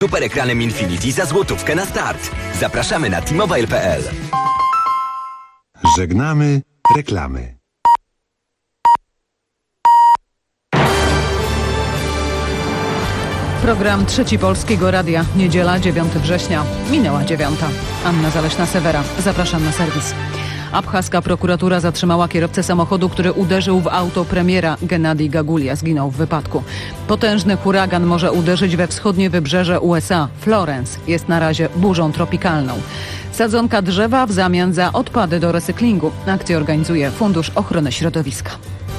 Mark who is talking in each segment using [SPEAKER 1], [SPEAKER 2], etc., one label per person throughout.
[SPEAKER 1] Super ekranem Infinity za złotówkę na start. Zapraszamy na t-mobile.pl.
[SPEAKER 2] Żegnamy reklamy.
[SPEAKER 3] Program Trzeci Polskiego Radia. Niedziela, 9 września. Minęła 9. Anna Zaleśna-Sewera. Zapraszam na serwis. Abchaska prokuratura zatrzymała kierowcę samochodu, który uderzył w auto premiera. Gennadij Gagulia zginął w wypadku. Potężny huragan może uderzyć we wschodnie wybrzeże USA. Florence jest na razie burzą tropikalną. Sadzonka drzewa w zamian za odpady do recyklingu. Akcję organizuje Fundusz Ochrony Środowiska.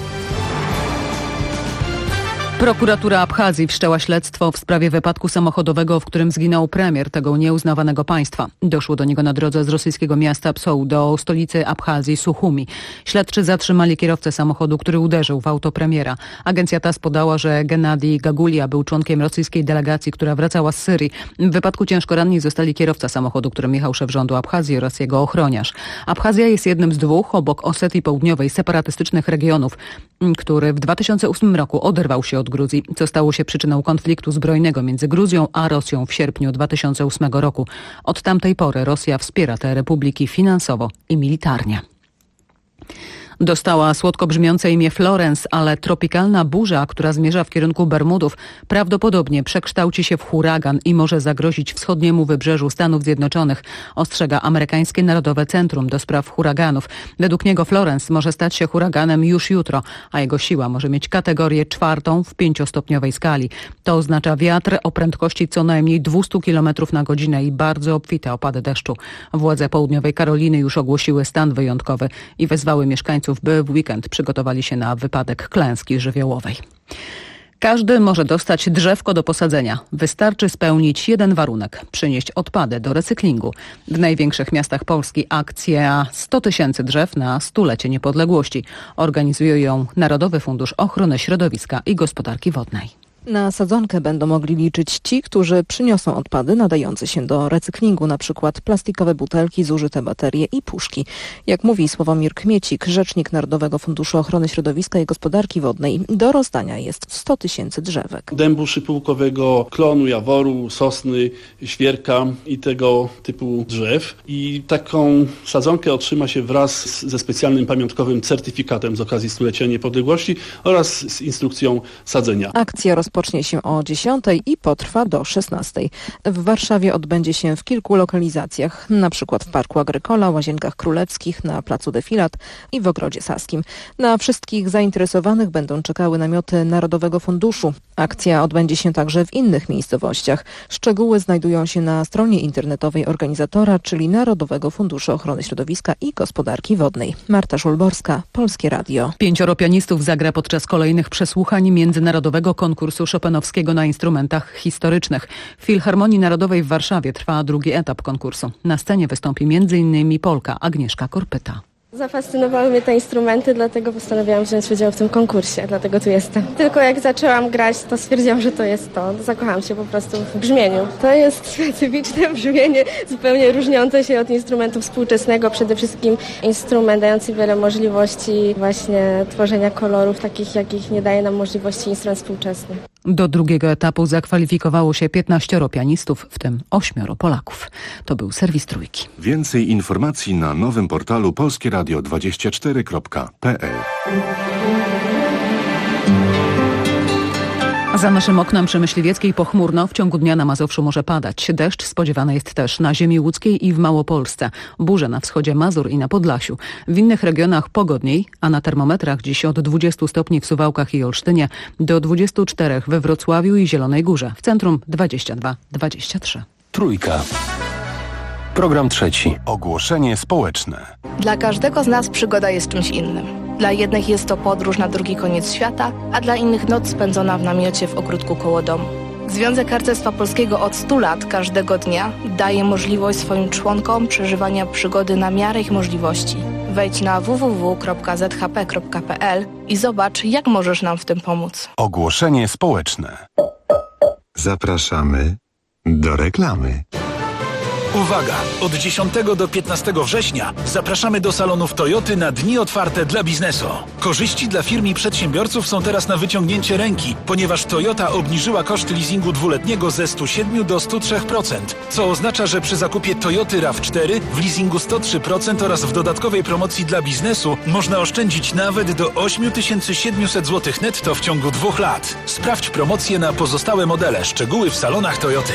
[SPEAKER 3] Prokuratura Abchazji wszczęła śledztwo w sprawie wypadku samochodowego, w którym zginął premier tego nieuznawanego państwa. Doszło do niego na drodze z rosyjskiego miasta Psou do stolicy Abchazji Suchumi. Śledczy zatrzymali kierowcę samochodu, który uderzył w auto premiera. Agencja TASS podała, że Gennadij Gagulia był członkiem rosyjskiej delegacji, która wracała z Syrii. W wypadku ciężko ranni zostali kierowca samochodu, którym jechał szef rządu Abchazji oraz jego ochroniarz. Abchazja jest jednym z dwóch, obok Osetii Południowej, separatystycznych regionów, który w 2008 roku oderwał się od Gruzji, co stało się przyczyną konfliktu zbrojnego między Gruzją a Rosją w sierpniu 2008 roku. Od tamtej pory Rosja wspiera te republiki finansowo i militarnie. Dostała słodko brzmiące imię Florence, ale tropikalna burza, która zmierza w kierunku Bermudów, prawdopodobnie przekształci się w huragan i może zagrozić wschodniemu wybrzeżu Stanów Zjednoczonych, ostrzega amerykańskie Narodowe Centrum do Spraw Huraganów. Według niego Florence może stać się huraganem już jutro, a jego siła może mieć kategorię 4 w 5-stopniowej skali. To oznacza wiatr o prędkości co najmniej 200 km na godzinę i bardzo obfite opady deszczu. Władze Południowej Karoliny już ogłosiły stan wyjątkowy i wezwały mieszkańców, by w weekend przygotowali się na wypadek klęski żywiołowej. Każdy może dostać drzewko do posadzenia. Wystarczy spełnić jeden warunek – przynieść odpady do recyklingu. W największych miastach Polski akcja 100 000 drzew na 100-lecie niepodległości. Organizuje ją Narodowy Fundusz Ochrony Środowiska i Gospodarki Wodnej.
[SPEAKER 4] Na sadzonkę będą mogli liczyć ci, którzy przyniosą odpady nadające się do recyklingu, na przykład plastikowe butelki, zużyte baterie i puszki. Jak mówi Sławomir Kmiecik, rzecznik Narodowego Funduszu Ochrony Środowiska i Gospodarki Wodnej, do rozdania jest 100 000 drzewek.
[SPEAKER 5] Dębu szypułkowego, klonu, jaworu, sosny, świerka i tego typu drzew. I taką sadzonkę otrzyma się wraz ze specjalnym pamiątkowym certyfikatem z okazji 100-lecia niepodległości oraz z instrukcją sadzenia.
[SPEAKER 4] Akcja rozpocznie się o 10 i potrwa do 16. W Warszawie odbędzie się w kilku lokalizacjach, na przykład w Parku Agrykola, Łazienkach Królewskich, na Placu Defilat i w Ogrodzie Saskim. Na wszystkich zainteresowanych będą czekały namioty Narodowego Funduszu. Akcja odbędzie się także w innych miejscowościach. Szczegóły znajdują się na stronie internetowej organizatora, czyli Narodowego Funduszu Ochrony Środowiska i Gospodarki Wodnej. Marta Szulborska, Polskie Radio.
[SPEAKER 3] 5 pianistów zagra podczas kolejnych przesłuchań międzynarodowego konkursu chopinowskiego na instrumentach historycznych. W Filharmonii Narodowej w Warszawie trwa drugi etap konkursu. Na scenie wystąpi m.in. Polka Agnieszka Korpyta.
[SPEAKER 6] Zafascynowały mnie te instrumenty, dlatego postanowiłam wziąć udział w tym konkursie, dlatego tu jestem. Tylko jak zaczęłam grać, to stwierdziłam, że to jest to. Zakochałam się po prostu w brzmieniu. To jest specyficzne brzmienie, zupełnie różniące się od instrumentu współczesnego. Przede wszystkim instrument dający wiele możliwości właśnie tworzenia kolorów, takich jakich nie daje nam możliwości instrument współczesny.
[SPEAKER 3] Do drugiego etapu zakwalifikowało się 15 pianistów, w tym 8 Polaków. To był serwis Trójki.
[SPEAKER 2] Więcej informacji na nowym portalu polskieradio24.pl.
[SPEAKER 3] Za naszym oknem przy Myśliwieckiej pochmurno, w ciągu dnia na Mazowszu może padać. Deszcz spodziewany jest też na ziemi łódzkiej i w Małopolsce. Burze na wschodzie Mazur i na Podlasiu. W innych regionach pogodniej, a na termometrach dziś od 20 stopni w Suwałkach i Olsztynie do 24 we Wrocławiu i Zielonej Górze. W centrum 22-23.
[SPEAKER 7] Trójka. Program trzeci.
[SPEAKER 2] Ogłoszenie społeczne.
[SPEAKER 8] Dla każdego z nas przygoda jest czymś innym. Dla jednych jest to podróż na drugi koniec świata, a dla innych noc spędzona w namiocie w ogródku koło domu. Związek Harcerstwa Polskiego od 100 lat każdego dnia daje możliwość swoim członkom przeżywania przygody na miarę ich możliwości. Wejdź na www.zhp.pl i zobacz, jak możesz nam w tym pomóc.
[SPEAKER 2] Ogłoszenie społeczne. Zapraszamy do reklamy.
[SPEAKER 9] Uwaga! Od 10 do 15 września zapraszamy do salonów Toyoty na dni otwarte dla biznesu. Korzyści dla firm i przedsiębiorców są teraz na wyciągnięcie ręki, ponieważ Toyota obniżyła koszty leasingu dwuletniego ze 107 do 103%, co oznacza, że przy zakupie Toyoty RAV4 w leasingu 103% oraz w dodatkowej promocji dla biznesu można oszczędzić nawet do 8700 zł netto w ciągu 2 lat. Sprawdź promocję na pozostałe modele. Szczegóły w salonach Toyoty.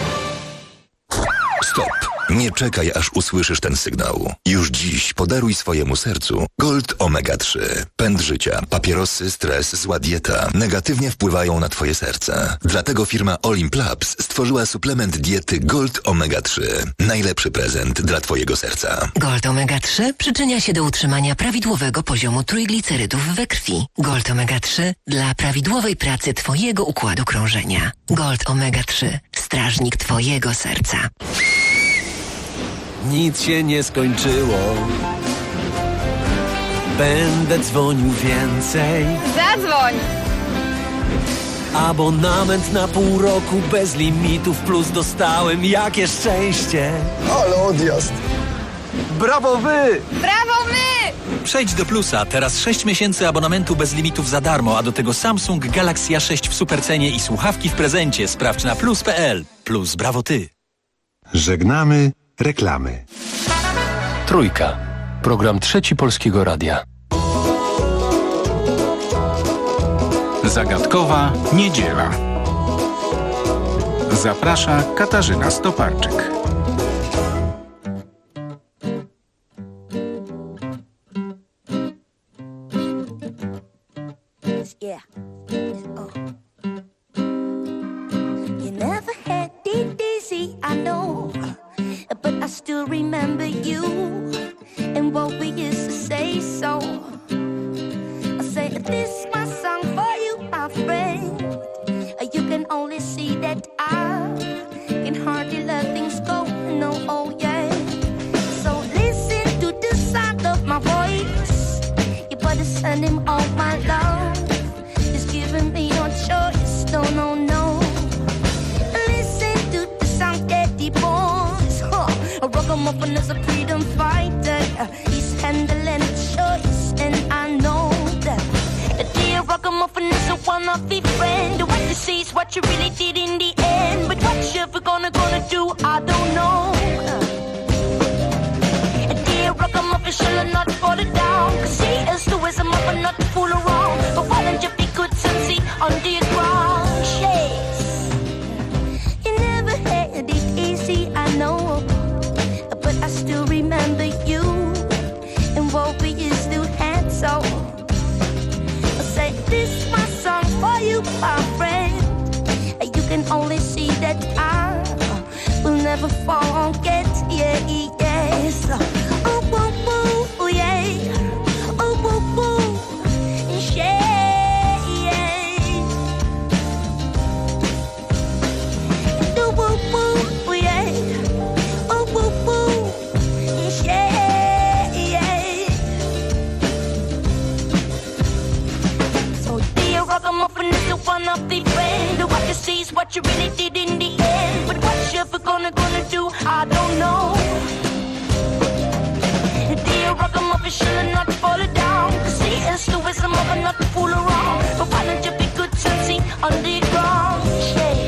[SPEAKER 10] Stop! Nie czekaj, aż usłyszysz ten sygnał. Już dziś podaruj swojemu sercu Gold Omega 3. Pęd życia, papierosy, stres, zła dieta negatywnie wpływają na twoje serce. Dlatego firma Olimp Labs stworzyła suplement diety Gold Omega 3. Najlepszy prezent dla twojego serca.
[SPEAKER 11] Gold Omega 3 przyczynia się do utrzymania prawidłowego poziomu trójglicerydów we krwi. Gold Omega 3 dla prawidłowej pracy twojego układu krążenia. Gold Omega 3. Strażnik twojego serca.
[SPEAKER 12] Nic się nie skończyło. Będę dzwonił więcej.
[SPEAKER 13] Zadzwoń!
[SPEAKER 12] Abonament na pół roku bez limitów plus dostałem. Jakie szczęście!
[SPEAKER 14] Ale odjazd!
[SPEAKER 12] Brawo wy!
[SPEAKER 13] Brawo my!
[SPEAKER 15] Przejdź do Plusa. Teraz 6 miesięcy abonamentu bez limitów za darmo, a do tego Samsung Galaxy A6 w supercenie i słuchawki w prezencie. Sprawdź na plus.pl. Plus, brawo ty!
[SPEAKER 2] Żegnamy reklamy.
[SPEAKER 7] Trójka. Program Trzeci Polskiego Radia.
[SPEAKER 16] Zagadkowa niedziela. Zaprasza Katarzyna Stoparczyk.
[SPEAKER 17] But I still remember you and what we used to say. So I say this my song for you, my friend. You can only see that I can hardly let things go. No, oh yeah. So listen to the sound of my voice. You better send him all my love. He's giving me no choice. No, no, no. Listen to the sound that he borns. A ragamuffin is a freedom fighter. He's handling a choice, and I know that. The dear ragamuffin is a wannabe friend. What you see is what you really did in the end. But what you ever gonna do, I don't know. A dear ragamuffin shall not fall down. Cause he is the wisdom of a not to fool around. But why don't you be good and see under your ground? Yes. You never had it easy, I know. But I still remember you and what we used to have. So I say this my song for you, my friend. You can only see that I will never forget. Yeah, yes. Oh, woo, woo, yeah. Oh, woo, woo, yeah, yeah. Do woo, woo, yeah. Oh, woo, woo. Yeah, yeah. So dear ragamuffin is the one of the friend. What you see is what you really did in the end. But what you ever gonna do, I don't know. Dear ragamuffin should not fall down. Cause he is the wisdom of a not to fool around. But why don't you be good and see on the ground? Yeah.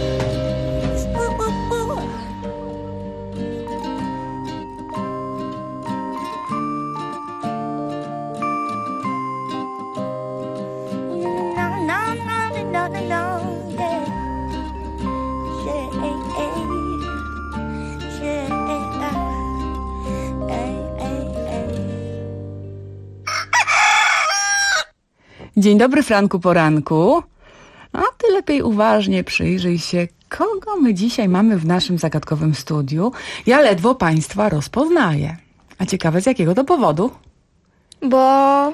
[SPEAKER 18] Dzień dobry, Franku Poranku. A ty lepiej uważnie przyjrzyj się, kogo my dzisiaj mamy w naszym zagadkowym studiu. Ja ledwo państwa rozpoznaję. A ciekawe z jakiego to powodu?
[SPEAKER 19] Bo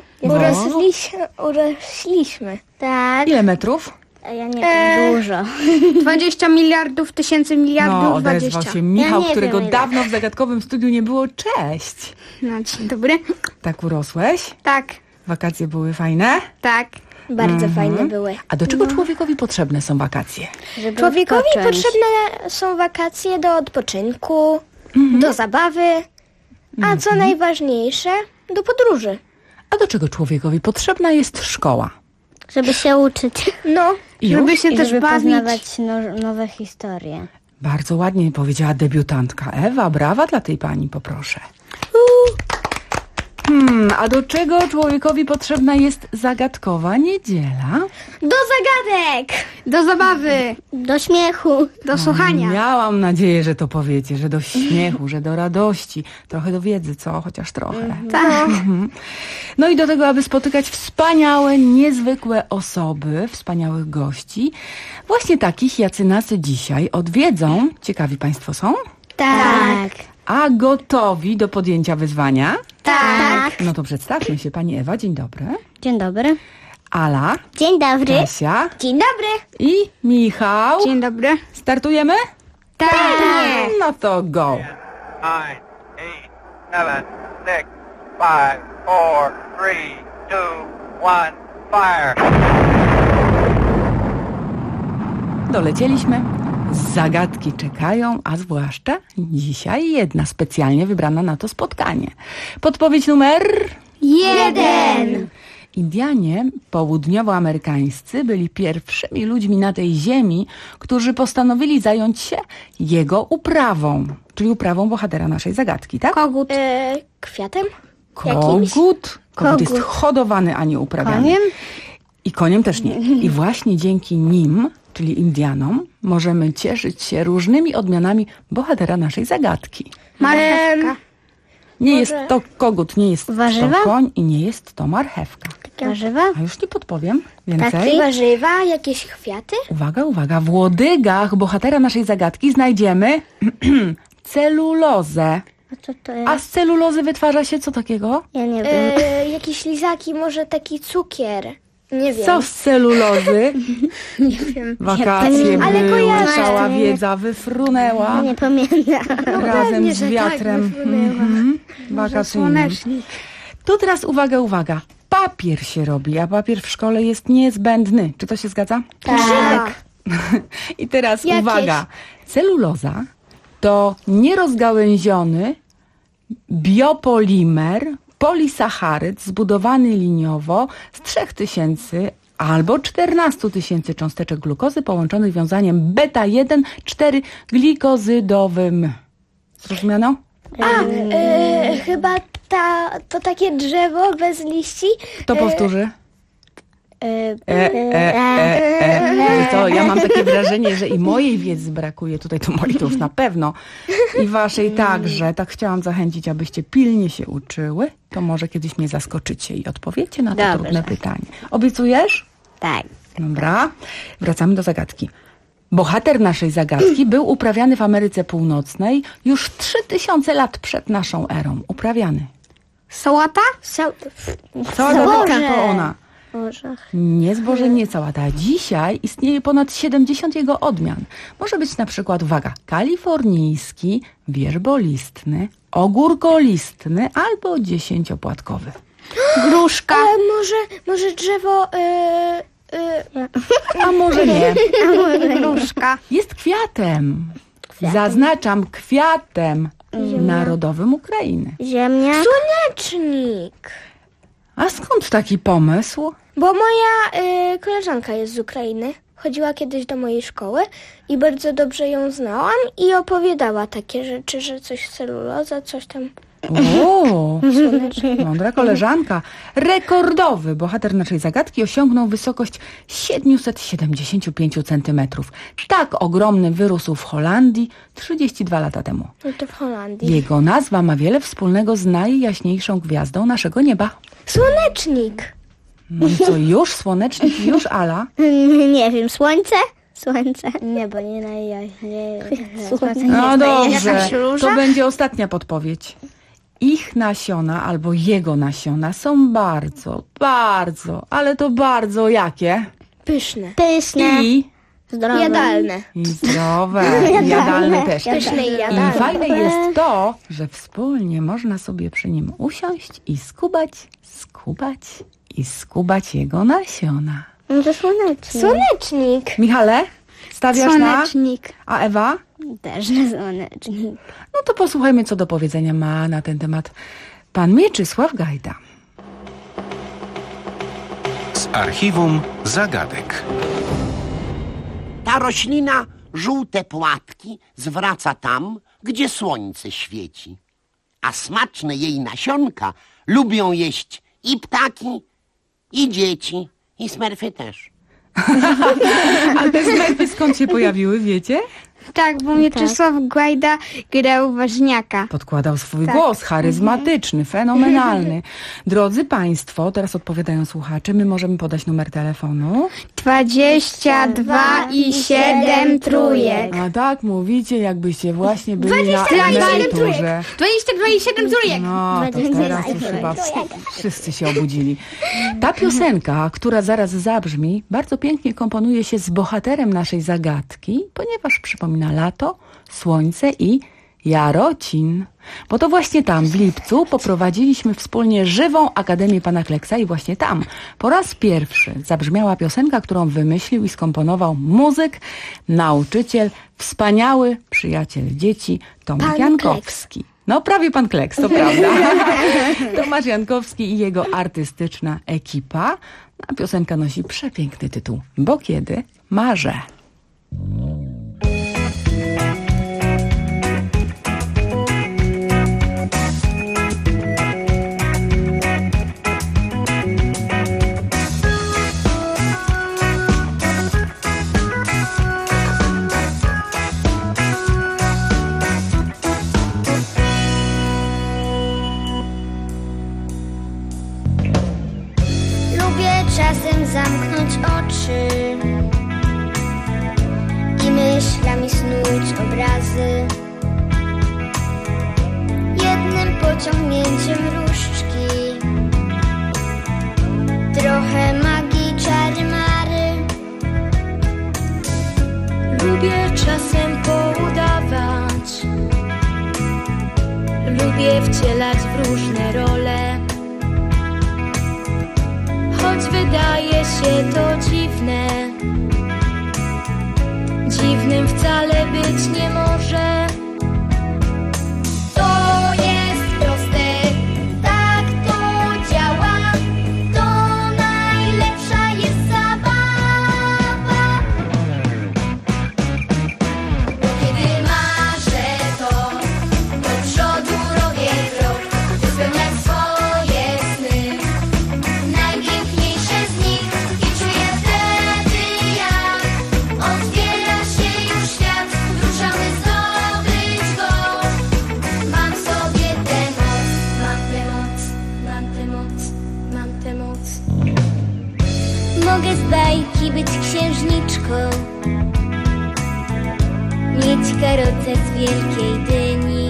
[SPEAKER 19] urośliśmy. Tak.
[SPEAKER 18] Ile metrów?
[SPEAKER 19] Ja nie wiem, dużo. 20 miliardów, tysięcy miliardów,
[SPEAKER 18] no, odezwał
[SPEAKER 19] 20.
[SPEAKER 18] się Michał, którego dawno w zagadkowym studiu nie było. Cześć.
[SPEAKER 19] No, dzień dobry.
[SPEAKER 18] Tak urosłeś?
[SPEAKER 19] Tak.
[SPEAKER 18] Wakacje były fajne?
[SPEAKER 19] Tak. Bardzo fajne były.
[SPEAKER 18] A do czego człowiekowi potrzebne są wakacje?
[SPEAKER 19] Człowiekowi potrzebne są wakacje do odpoczynku, do zabawy, a co najważniejsze, do podróży.
[SPEAKER 18] A do czego człowiekowi potrzebna jest szkoła?
[SPEAKER 14] Żeby się uczyć.
[SPEAKER 19] No,
[SPEAKER 18] Już?
[SPEAKER 14] żeby poznawać nowe historie.
[SPEAKER 18] Bardzo ładnie powiedziała debiutantka Ewa. Brawa dla tej pani, poproszę. A do czego człowiekowi potrzebna jest zagadkowa niedziela?
[SPEAKER 19] do zagadek!
[SPEAKER 14] Do zabawy. Do śmiechu. Do słuchania.
[SPEAKER 18] Miałam nadzieję, że to powiecie, że do śmiechu, że do radości, trochę do wiedzy, co? Chociaż trochę.
[SPEAKER 14] Tak.
[SPEAKER 18] No i do tego, aby spotykać wspaniałe, niezwykłe osoby, wspaniałych gości, właśnie takich, jacy nas dzisiaj odwiedzą. Ciekawi państwo są?
[SPEAKER 14] Tak.
[SPEAKER 18] A gotowi do podjęcia wyzwania?
[SPEAKER 14] Tak.
[SPEAKER 18] No to przedstawmy się. Pani Ewa, dzień dobry.
[SPEAKER 14] Dzień dobry.
[SPEAKER 18] Ala.
[SPEAKER 14] Dzień dobry.
[SPEAKER 18] Kasia.
[SPEAKER 19] Dzień dobry!
[SPEAKER 18] I Michał.
[SPEAKER 14] Dzień dobry.
[SPEAKER 18] Startujemy?
[SPEAKER 14] Tak.
[SPEAKER 18] No to go.
[SPEAKER 20] 9, 8, 7, 6, 5, 4, 3, 2, 1, fire!
[SPEAKER 18] Dolecieliśmy. Zagadki czekają, a zwłaszcza dzisiaj jedna specjalnie wybrana na to spotkanie. Podpowiedź numer
[SPEAKER 14] 1.
[SPEAKER 18] Indianie południowoamerykańscy byli pierwszymi ludźmi na tej ziemi, którzy postanowili zająć się jego uprawą, czyli uprawą bohatera naszej zagadki, tak?
[SPEAKER 14] Kogut.
[SPEAKER 19] Kwiatem?
[SPEAKER 18] Kogut jest hodowany, a nie uprawiany.
[SPEAKER 14] Koniem?
[SPEAKER 18] I koniem też nie. I właśnie dzięki nim, czyli Indianom, możemy cieszyć się różnymi odmianami bohatera naszej zagadki.
[SPEAKER 14] Marchewka.
[SPEAKER 18] Nie jest to kogut, nie jest
[SPEAKER 14] Warzywa?
[SPEAKER 18] to koń i nie jest to marchewka.
[SPEAKER 14] Warzywa?
[SPEAKER 18] A już nie podpowiem więcej.
[SPEAKER 19] Warzywa, jakieś kwiaty?
[SPEAKER 18] Uwaga, uwaga. W łodygach bohatera naszej zagadki znajdziemy celulozę.
[SPEAKER 14] A co to jest?
[SPEAKER 18] A z celulozy wytwarza się co takiego?
[SPEAKER 14] Ja nie wiem.
[SPEAKER 19] Jakieś lizaki, może taki cukier. Nie wiem.
[SPEAKER 18] Co z celulozy?
[SPEAKER 19] Nie wiem.
[SPEAKER 18] Wakacje
[SPEAKER 19] Ale
[SPEAKER 18] były,
[SPEAKER 19] kojarzę.
[SPEAKER 18] cała wiedza wyfrunęła
[SPEAKER 14] Nie pamiętam.
[SPEAKER 18] razem
[SPEAKER 19] pewnie,
[SPEAKER 18] z
[SPEAKER 19] że
[SPEAKER 18] wiatrem.
[SPEAKER 19] tak wyfrunęła.
[SPEAKER 18] Wakacyjnym. Tu teraz uwaga. Papier się robi, a papier w szkole jest niezbędny. Czy to się zgadza?
[SPEAKER 19] Tak.
[SPEAKER 18] I teraz
[SPEAKER 19] Jakieś.
[SPEAKER 18] uwaga. Celuloza to nierozgałęziony biopolimer, polisacharyd zbudowany liniowo z 3000 albo 14 000 cząsteczek glukozy połączonych wiązaniem beta-1, 4-glikozydowym. Zrozumiano?
[SPEAKER 19] Chyba to takie drzewo bez liści.
[SPEAKER 18] Kto powtórzy? To ja mam takie wrażenie, że i mojej wiedzy brakuje, tutaj to mojej to już na pewno, i waszej także. Tak chciałam zachęcić, abyście pilnie się uczyły, to może kiedyś mnie zaskoczycie i odpowiecie na to trudne pytanie. Obiecujesz?
[SPEAKER 14] Tak.
[SPEAKER 18] Dobra, wracamy do zagadki. Bohater naszej zagadki był uprawiany w Ameryce Północnej już 3000 lat przed naszą erą. Uprawiany.
[SPEAKER 14] Sałata?
[SPEAKER 18] Cała zagadka to ona.
[SPEAKER 14] Boże.
[SPEAKER 18] Nie zboże, nie całata. Dzisiaj istnieje ponad 70 jego odmian. Może być na przykład, uwaga, kalifornijski, wierzbolistny, ogórkolistny albo 10-płatkowy.
[SPEAKER 14] Gruszka.
[SPEAKER 19] Może drzewo...
[SPEAKER 18] A może nie.
[SPEAKER 14] Gruszka.
[SPEAKER 18] Jest kwiatem. Zaznaczam, kwiatem narodowym Ukrainy.
[SPEAKER 14] Ziemnia.
[SPEAKER 19] Słonecznik.
[SPEAKER 18] A skąd taki pomysł?
[SPEAKER 19] Bo moja koleżanka jest z Ukrainy. Chodziła kiedyś do mojej szkoły i bardzo dobrze ją znałam i opowiadała takie rzeczy, że coś celuloza, coś tam.
[SPEAKER 18] O, mądra koleżanka. Rekordowy bohater naszej zagadki osiągnął wysokość 775 cm. Tak ogromny wyrósł w Holandii 32 lata temu.
[SPEAKER 19] No to w Holandii.
[SPEAKER 18] Jego nazwa ma wiele wspólnego z najjaśniejszą gwiazdą naszego nieba.
[SPEAKER 19] Słonecznik.
[SPEAKER 18] No i co, już słonecznik, już Ala?
[SPEAKER 14] Nie wiem, słońce? Słońce. Nie, bo nie najjaśniej.
[SPEAKER 18] No dobrze, to będzie ostatnia podpowiedź. Ich nasiona albo jego nasiona są bardzo, ale to bardzo jakie?
[SPEAKER 19] Pyszne.
[SPEAKER 18] I
[SPEAKER 14] zdrowe.
[SPEAKER 19] Jadalne.
[SPEAKER 18] I zdrowe. Jadalne też.
[SPEAKER 19] Pyszne i
[SPEAKER 18] I
[SPEAKER 19] jadalne.
[SPEAKER 18] fajne jest to, że wspólnie można sobie przy nim usiąść i skubać i skubać jego nasiona.
[SPEAKER 14] No to słonecznik.
[SPEAKER 19] Słonecznik.
[SPEAKER 18] Michale, stawiasz
[SPEAKER 14] Słonecznik.
[SPEAKER 18] A Ewa?
[SPEAKER 14] Też na słonecznik.
[SPEAKER 18] No to posłuchajmy, co do powiedzenia ma na ten temat pan Mieczysław Gajda.
[SPEAKER 16] Z archiwum zagadek.
[SPEAKER 21] Ta roślina żółte płatki zwraca tam, gdzie słońce świeci. A smaczne jej nasionka lubią jeść i ptaki, i dzieci, i smerfy też.
[SPEAKER 18] A te smerfy skąd się pojawiły, wiecie?
[SPEAKER 14] Tak, bo Mieczysław Gajda grał ważniaka.
[SPEAKER 18] Podkładał swój głos, charyzmatyczny, fenomenalny. Drodzy Państwo, teraz odpowiadają słuchacze, my możemy podać numer telefonu.
[SPEAKER 14] 22 i 7 trójek.
[SPEAKER 18] A tak mówicie, jakbyście właśnie byli na emeryturze.
[SPEAKER 14] 22 i 7 trójek.
[SPEAKER 18] No, to teraz już chyba wszyscy się obudzili. Ta piosenka, która zaraz zabrzmi, bardzo pięknie komponuje się z bohaterem naszej zagadki, ponieważ przypomina lato, słońce i Jarocin. Bo to właśnie tam, w lipcu, poprowadziliśmy wspólnie żywą Akademię Pana Kleksa i właśnie tam po raz pierwszy zabrzmiała piosenka, którą wymyślił i skomponował muzyk, nauczyciel, wspaniały przyjaciel dzieci Tomasz Jankowski. No prawie pan Kleks, to prawda. Tomasz Jankowski i jego artystyczna ekipa. A piosenka nosi przepiękny tytuł, Bo kiedy marzę.
[SPEAKER 19] Czasem zamknąć oczy i myślami snuć obrazy. Jednym pociągnięciem różdżki, trochę magii, czary mary.
[SPEAKER 22] Lubię czasem poudawać, lubię wcielać w różne role. Choć wydaje się to dziwne, dziwnym wcale być nie może.
[SPEAKER 19] To jest proste, tak to działa, to najlepsza jest zabawa. Bo kiedy marzę, to do przodu robię krok, by spełniać swoje sny. Mogę z bajki być księżniczką, mieć karocę z wielkiej dyni,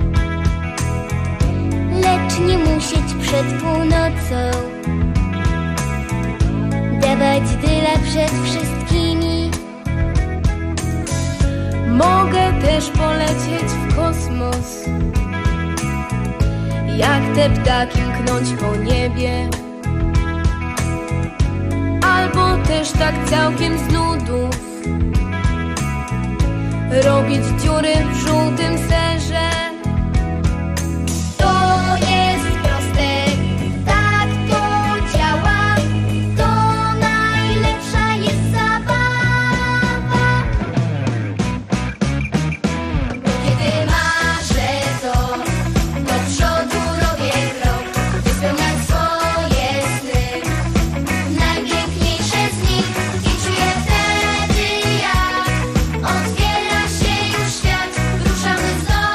[SPEAKER 19] lecz nie musieć przed północą dawać dyla przed wszystkimi.
[SPEAKER 22] Mogę też polecieć w kosmos, jak te ptaki mknąć po niebie. Albo też tak całkiem z nudów robić dziury w żółtym serze.
[SPEAKER 19] To jest proste, tak to działa, to najlepsza jest zabawa. Bo kiedy marzę, to do przodu robię krok, by spełniać swoje sny. Najpiękniejsze z nich i czuję wtedy, jak otwiera się już świat. Ruszamy znowu.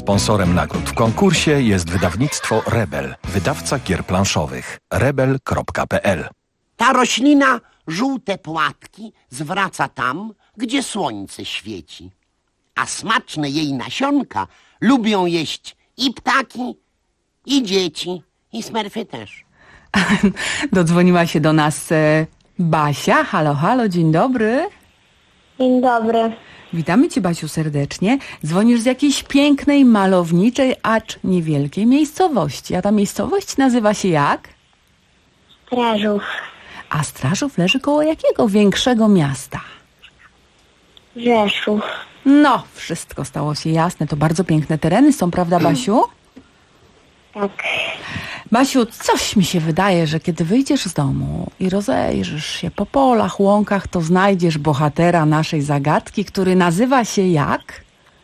[SPEAKER 1] Sponsorem nagród w konkursie jest wydawnictwo Rebel, wydawca gier planszowych. rebel.pl.
[SPEAKER 21] Ta roślina żółte płatki zwraca tam, gdzie słońce świeci. A smaczne jej nasionka lubią jeść i ptaki, i dzieci, i smerfy też.
[SPEAKER 18] Dodzwoniła się do nas Basia. Halo, halo, dzień dobry.
[SPEAKER 14] Dzień dobry.
[SPEAKER 18] Witamy Cię, Basiu, serdecznie. Dzwonisz z jakiejś pięknej, malowniczej, acz niewielkiej miejscowości. A ta miejscowość nazywa się jak?
[SPEAKER 14] Strażów.
[SPEAKER 18] A Strażów leży koło jakiego większego miasta?
[SPEAKER 14] Rzeszów.
[SPEAKER 18] No, wszystko stało się jasne. To bardzo piękne tereny są, prawda, Basiu?
[SPEAKER 14] Tak.
[SPEAKER 18] Basiu, coś mi się wydaje, że kiedy wyjdziesz z domu i rozejrzysz się po polach, łąkach, to znajdziesz bohatera naszej zagadki, który nazywa się jak?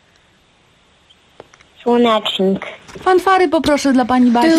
[SPEAKER 14] Słonecznik.
[SPEAKER 18] Fanfary poproszę dla pani Basi.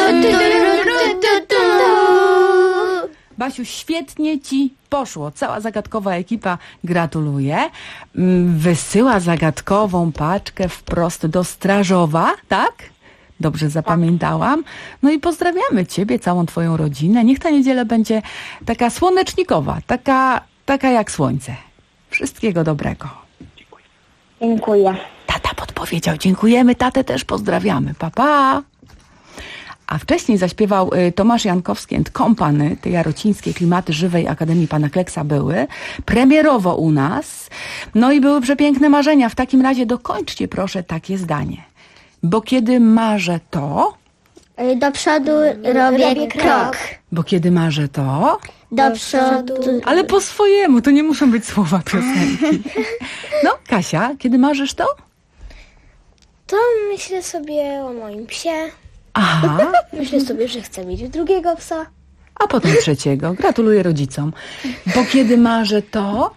[SPEAKER 18] Basiu, świetnie Ci poszło. Cała zagadkowa ekipa gratuluje. Wysyła zagadkową paczkę wprost do Strażowa, tak? Dobrze zapamiętałam. No i pozdrawiamy Ciebie, całą Twoją rodzinę. Niech ta niedziela będzie taka słonecznikowa, taka jak słońce. Wszystkiego dobrego.
[SPEAKER 14] Dziękuję.
[SPEAKER 18] Tata podpowiedział. Dziękujemy. Tatę też pozdrawiamy. Pa, pa. A wcześniej zaśpiewał Tomasz Jankowski and Company. Te jarocińskie klimaty żywej Akademii Pana Kleksa były. Premierowo u nas. No i były przepiękne marzenia. W takim razie dokończcie proszę takie zdanie. Bo kiedy marzę to...
[SPEAKER 14] Do przodu robię krok.
[SPEAKER 18] Bo kiedy marzę to...
[SPEAKER 14] Do przodu...
[SPEAKER 18] Ale po swojemu, to nie muszą być słowa piosenki. No, Kasia, kiedy marzysz to?
[SPEAKER 19] To myślę sobie o moim psie.
[SPEAKER 18] Aha.
[SPEAKER 19] Myślę sobie, że chcę mieć drugiego psa.
[SPEAKER 18] A potem trzeciego. Gratuluję rodzicom. Bo kiedy marzę to...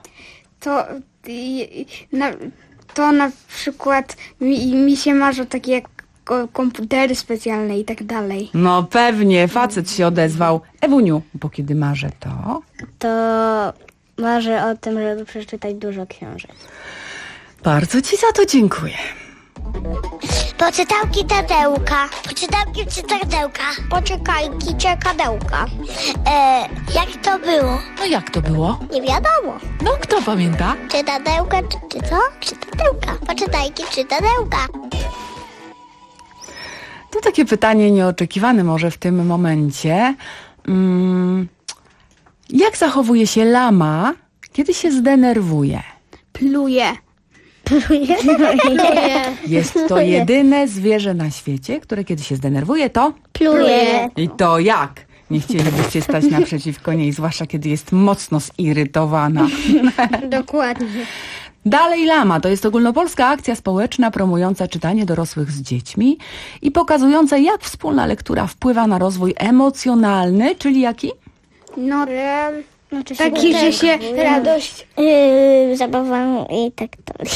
[SPEAKER 5] To na przykład mi się marzą takie jak komputery specjalne i tak dalej.
[SPEAKER 18] No pewnie, facet się odezwał. Ewuniu, bo kiedy marzę to...
[SPEAKER 14] To marzę o tym, żeby przeczytać dużo książek.
[SPEAKER 18] Bardzo Ci za to dziękuję.
[SPEAKER 14] Poczytałki Tadełka. Poczytałki Tadełka. Poczekajki Czekadełka. Jak to było?
[SPEAKER 18] No jak to było?
[SPEAKER 14] Nie wiadomo.
[SPEAKER 18] No kto pamięta?
[SPEAKER 14] Czy Tadełka, czy co? Czy Tadełka. Poczytajki czy Tadełka.
[SPEAKER 18] To takie pytanie nieoczekiwane może w tym momencie. Jak zachowuje się lama, kiedy się zdenerwuje?
[SPEAKER 5] Pluje.
[SPEAKER 18] Jest to jedyne zwierzę na świecie, które kiedy się zdenerwuje, to...
[SPEAKER 14] Pluje.
[SPEAKER 18] I to jak? Nie chcielibyście stać naprzeciwko niej, zwłaszcza kiedy jest mocno zirytowana.
[SPEAKER 5] Dokładnie.
[SPEAKER 18] Dalej Lama to jest ogólnopolska akcja społeczna promująca czytanie dorosłych z dziećmi i pokazująca, jak wspólna lektura wpływa na rozwój emocjonalny, czyli jaki?
[SPEAKER 5] No, taki, że się radość,
[SPEAKER 14] zabawa i tak dalej.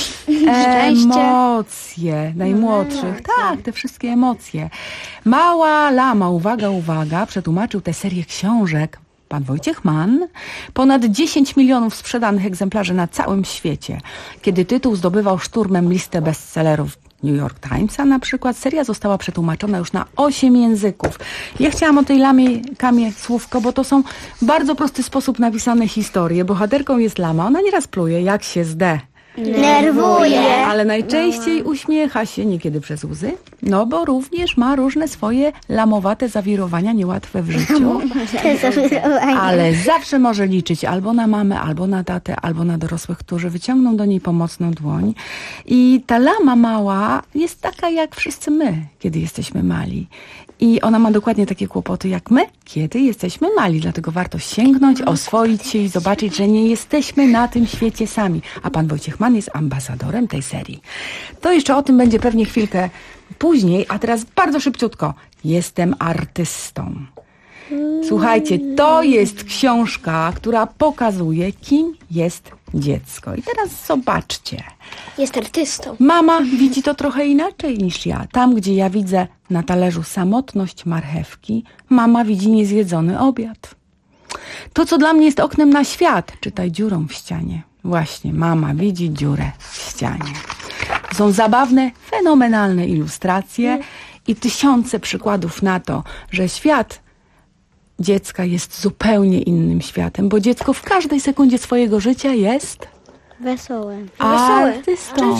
[SPEAKER 18] Emocje najmłodszych, tak, te wszystkie emocje. Mała Lama, uwaga, uwaga, przetłumaczył tę serię książek pan Wojciech Mann. Ponad 10 milionów sprzedanych egzemplarzy na całym świecie. Kiedy tytuł zdobywał szturmem listę bestsellerów New York Timesa na przykład, seria została przetłumaczona już na 8 języków. Ja chciałam o tej Lamie Kamie słówko, bo to są w bardzo prosty sposób napisane historie. Bohaterką jest lama, ona nieraz pluje, jak się
[SPEAKER 14] Nerwuje.
[SPEAKER 18] ale najczęściej uśmiecha się, niekiedy przez łzy, no bo również ma różne swoje lamowate zawirowania niełatwe w życiu. Ale zawsze może liczyć albo na mamę, albo na tatę, albo na dorosłych, którzy wyciągną do niej pomocną dłoń. I ta lama mała jest taka jak wszyscy my, kiedy jesteśmy mali. I ona ma dokładnie takie kłopoty jak my, kiedy jesteśmy mali. Dlatego warto sięgnąć, oswoić się i zobaczyć, że nie jesteśmy na tym świecie sami. A pan Wojciech Mann jest ambasadorem tej serii. To jeszcze o tym będzie pewnie chwilkę później, a teraz bardzo szybciutko. Jestem artystą. Słuchajcie, to jest książka, która pokazuje, kim jest dziecko. I teraz zobaczcie.
[SPEAKER 19] Jest artystą.
[SPEAKER 18] Mama widzi to trochę inaczej niż ja. Tam, gdzie ja widzę na talerzu samotność marchewki, mama widzi niezjedzony obiad. To, co dla mnie jest oknem na świat, czytaj dziurą w ścianie. Właśnie, mama widzi dziurę w ścianie. To są zabawne, fenomenalne ilustracje i tysiące przykładów na to, że świat dziecka jest zupełnie innym światem, bo dziecko w każdej sekundzie swojego życia jest
[SPEAKER 14] wesołe.
[SPEAKER 18] Artystą.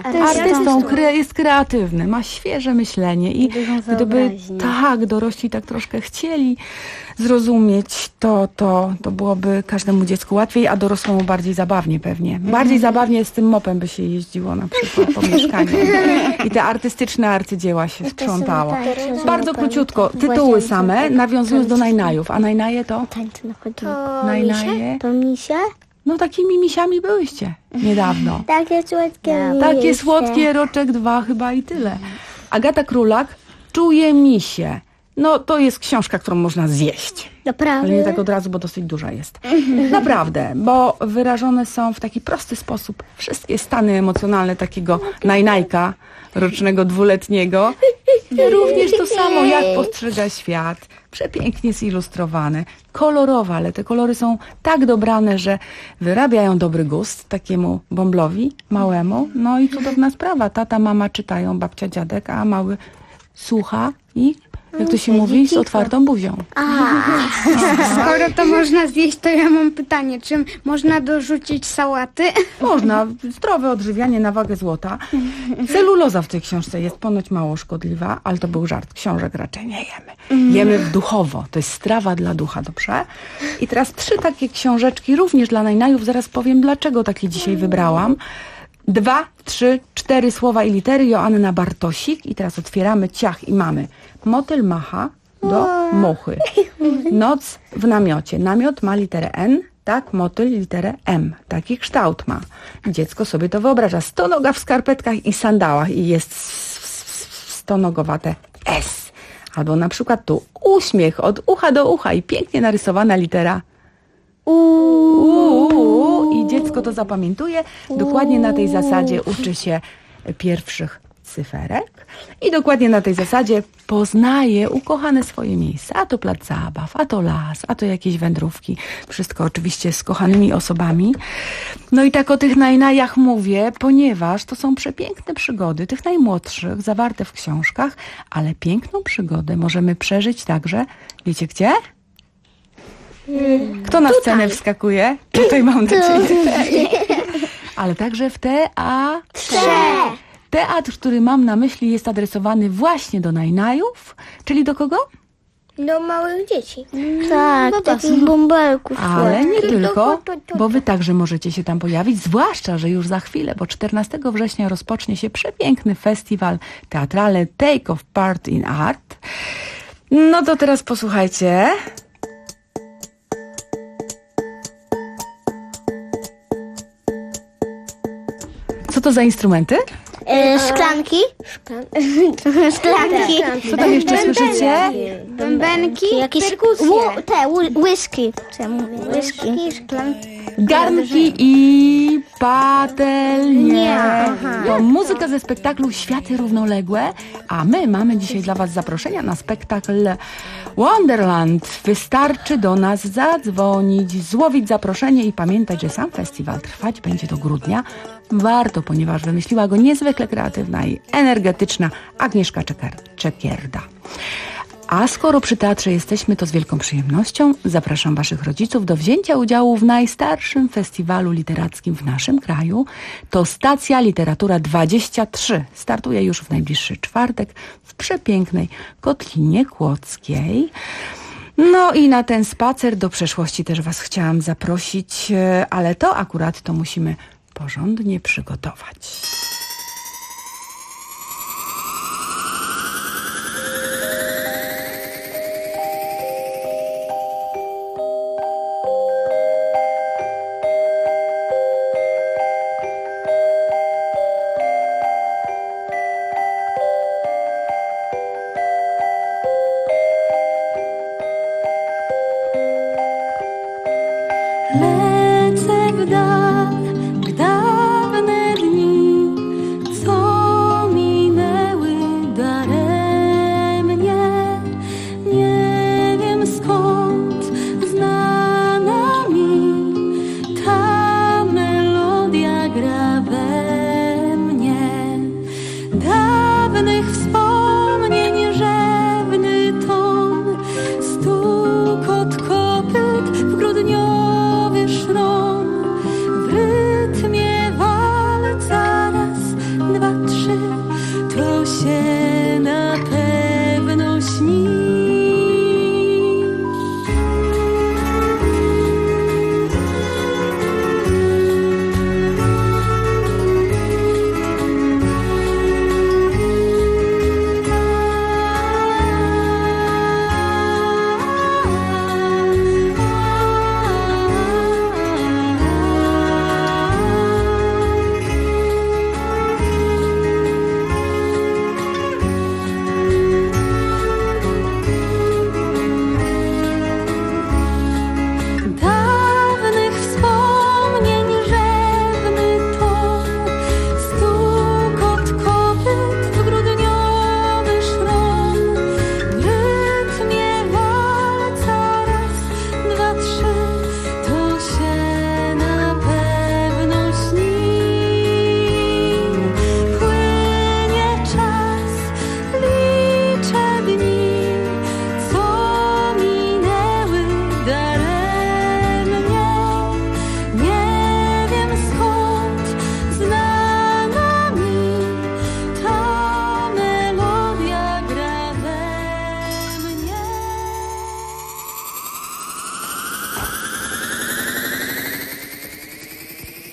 [SPEAKER 18] Jest kreatywny, ma świeże myślenie i gdyby dorośli tak troszkę chcieli zrozumieć, to byłoby każdemu dziecku łatwiej, a dorosłemu bardziej zabawnie pewnie. Bardziej zabawnie z tym mopem by się jeździło na przykład po mieszkaniu i te artystyczne arcydzieła się sprzątało. Bardzo króciutko, tytuły same, nawiązując do najnajów. A najnaje to? Najnaje?
[SPEAKER 14] To misie?
[SPEAKER 18] No takimi misiami byłyście niedawno.
[SPEAKER 14] Takie słodkie
[SPEAKER 18] Takie słodkie, roczek 2 chyba i tyle. Agata Królak, Czuję misie. No to jest książka, którą można zjeść.
[SPEAKER 14] Naprawdę?
[SPEAKER 18] Ale nie tak od razu, bo dosyć duża jest. Naprawdę, bo wyrażone są w taki prosty sposób wszystkie stany emocjonalne takiego najnajka rocznego 2-letniego. I również to samo, jak postrzega świat. Przepięknie zilustrowane, kolorowe, ale te kolory są tak dobrane, że wyrabiają dobry gust takiemu bąblowi małemu. No i cudowna sprawa. Tata, mama czytają, babcia, dziadek, a mały słucha i, jak to się mówi, z otwartą buzią.
[SPEAKER 5] Skoro to można zjeść, to ja mam pytanie, czy można dorzucić sałaty?
[SPEAKER 18] Można. Zdrowe odżywianie na wagę złota. Celuloza w tej książce jest ponoć mało szkodliwa, ale to był żart. Książek raczej nie jemy. Jemy duchowo. To jest strawa dla ducha, dobrze? I teraz 3 takie książeczki, również dla najnajów. Zaraz powiem, dlaczego takie dzisiaj wybrałam. 2, 3, 4 słowa i litery Joanna Bartosik. I teraz otwieramy ciach i mamy motyl macha do muchy. Noc w namiocie. Namiot ma literę N, tak? Motyl literę M. Taki kształt ma. Dziecko sobie to wyobraża. Stonoga w skarpetkach i sandałach i jest stonogowate S. Albo na przykład tu uśmiech od ucha do ucha i pięknie narysowana litera i dziecko to zapamiętuje. Dokładnie na tej zasadzie uczy się pierwszych cyferek i dokładnie na tej zasadzie poznaje ukochane swoje miejsca. A to plac zabaw, a to las, a to jakieś wędrówki. Wszystko oczywiście z kochanymi osobami. No i tak o tych najnajach mówię, ponieważ to są przepiękne przygody tych najmłodszych, zawarte w książkach, ale piękną przygodę możemy przeżyć także, wiecie gdzie? Kto na scenę wskakuje? Tutaj mam nadzieję. Ale także w teatrze. Teatr, który mam na myśli, jest adresowany właśnie do najnajów, czyli do kogo?
[SPEAKER 19] Do małych dzieci.
[SPEAKER 14] Tak, takich bąbelków.
[SPEAKER 18] Ale nie tylko, bo wy także możecie się tam pojawić, zwłaszcza, że już za chwilę, bo 14 września rozpocznie się przepiękny festiwal teatralny Take of Part in Art. No to teraz posłuchajcie. Co to za instrumenty?
[SPEAKER 14] Szklanki. Szklanki.
[SPEAKER 18] Co tam jeszcze słyszycie?
[SPEAKER 5] Bębenki,
[SPEAKER 14] jakieś whisky. Co ja mówię? Whisky, szklanki.
[SPEAKER 18] Garnki i patelnie. To muzyka ze spektaklu Światy Równoległe, a my mamy dzisiaj dla was zaproszenia na spektakl Wonderland. Wystarczy do nas zadzwonić, złowić zaproszenie i pamiętać, że sam festiwal trwać będzie do grudnia. Warto, ponieważ wymyśliła go niezwykle kreatywna i energetyczna Agnieszka Czekierda. A skoro przy teatrze jesteśmy, to z wielką przyjemnością zapraszam waszych rodziców do wzięcia udziału w najstarszym festiwalu literackim w naszym kraju. To Stacja Literatura 23. Startuje już w najbliższy czwartek w przepięknej Kotlinie Kłodzkiej. No i na ten spacer do przeszłości też was chciałam zaprosić, ale to akurat to musimy porządnie przygotować.
[SPEAKER 17] Lecę w dal, w dawne dni.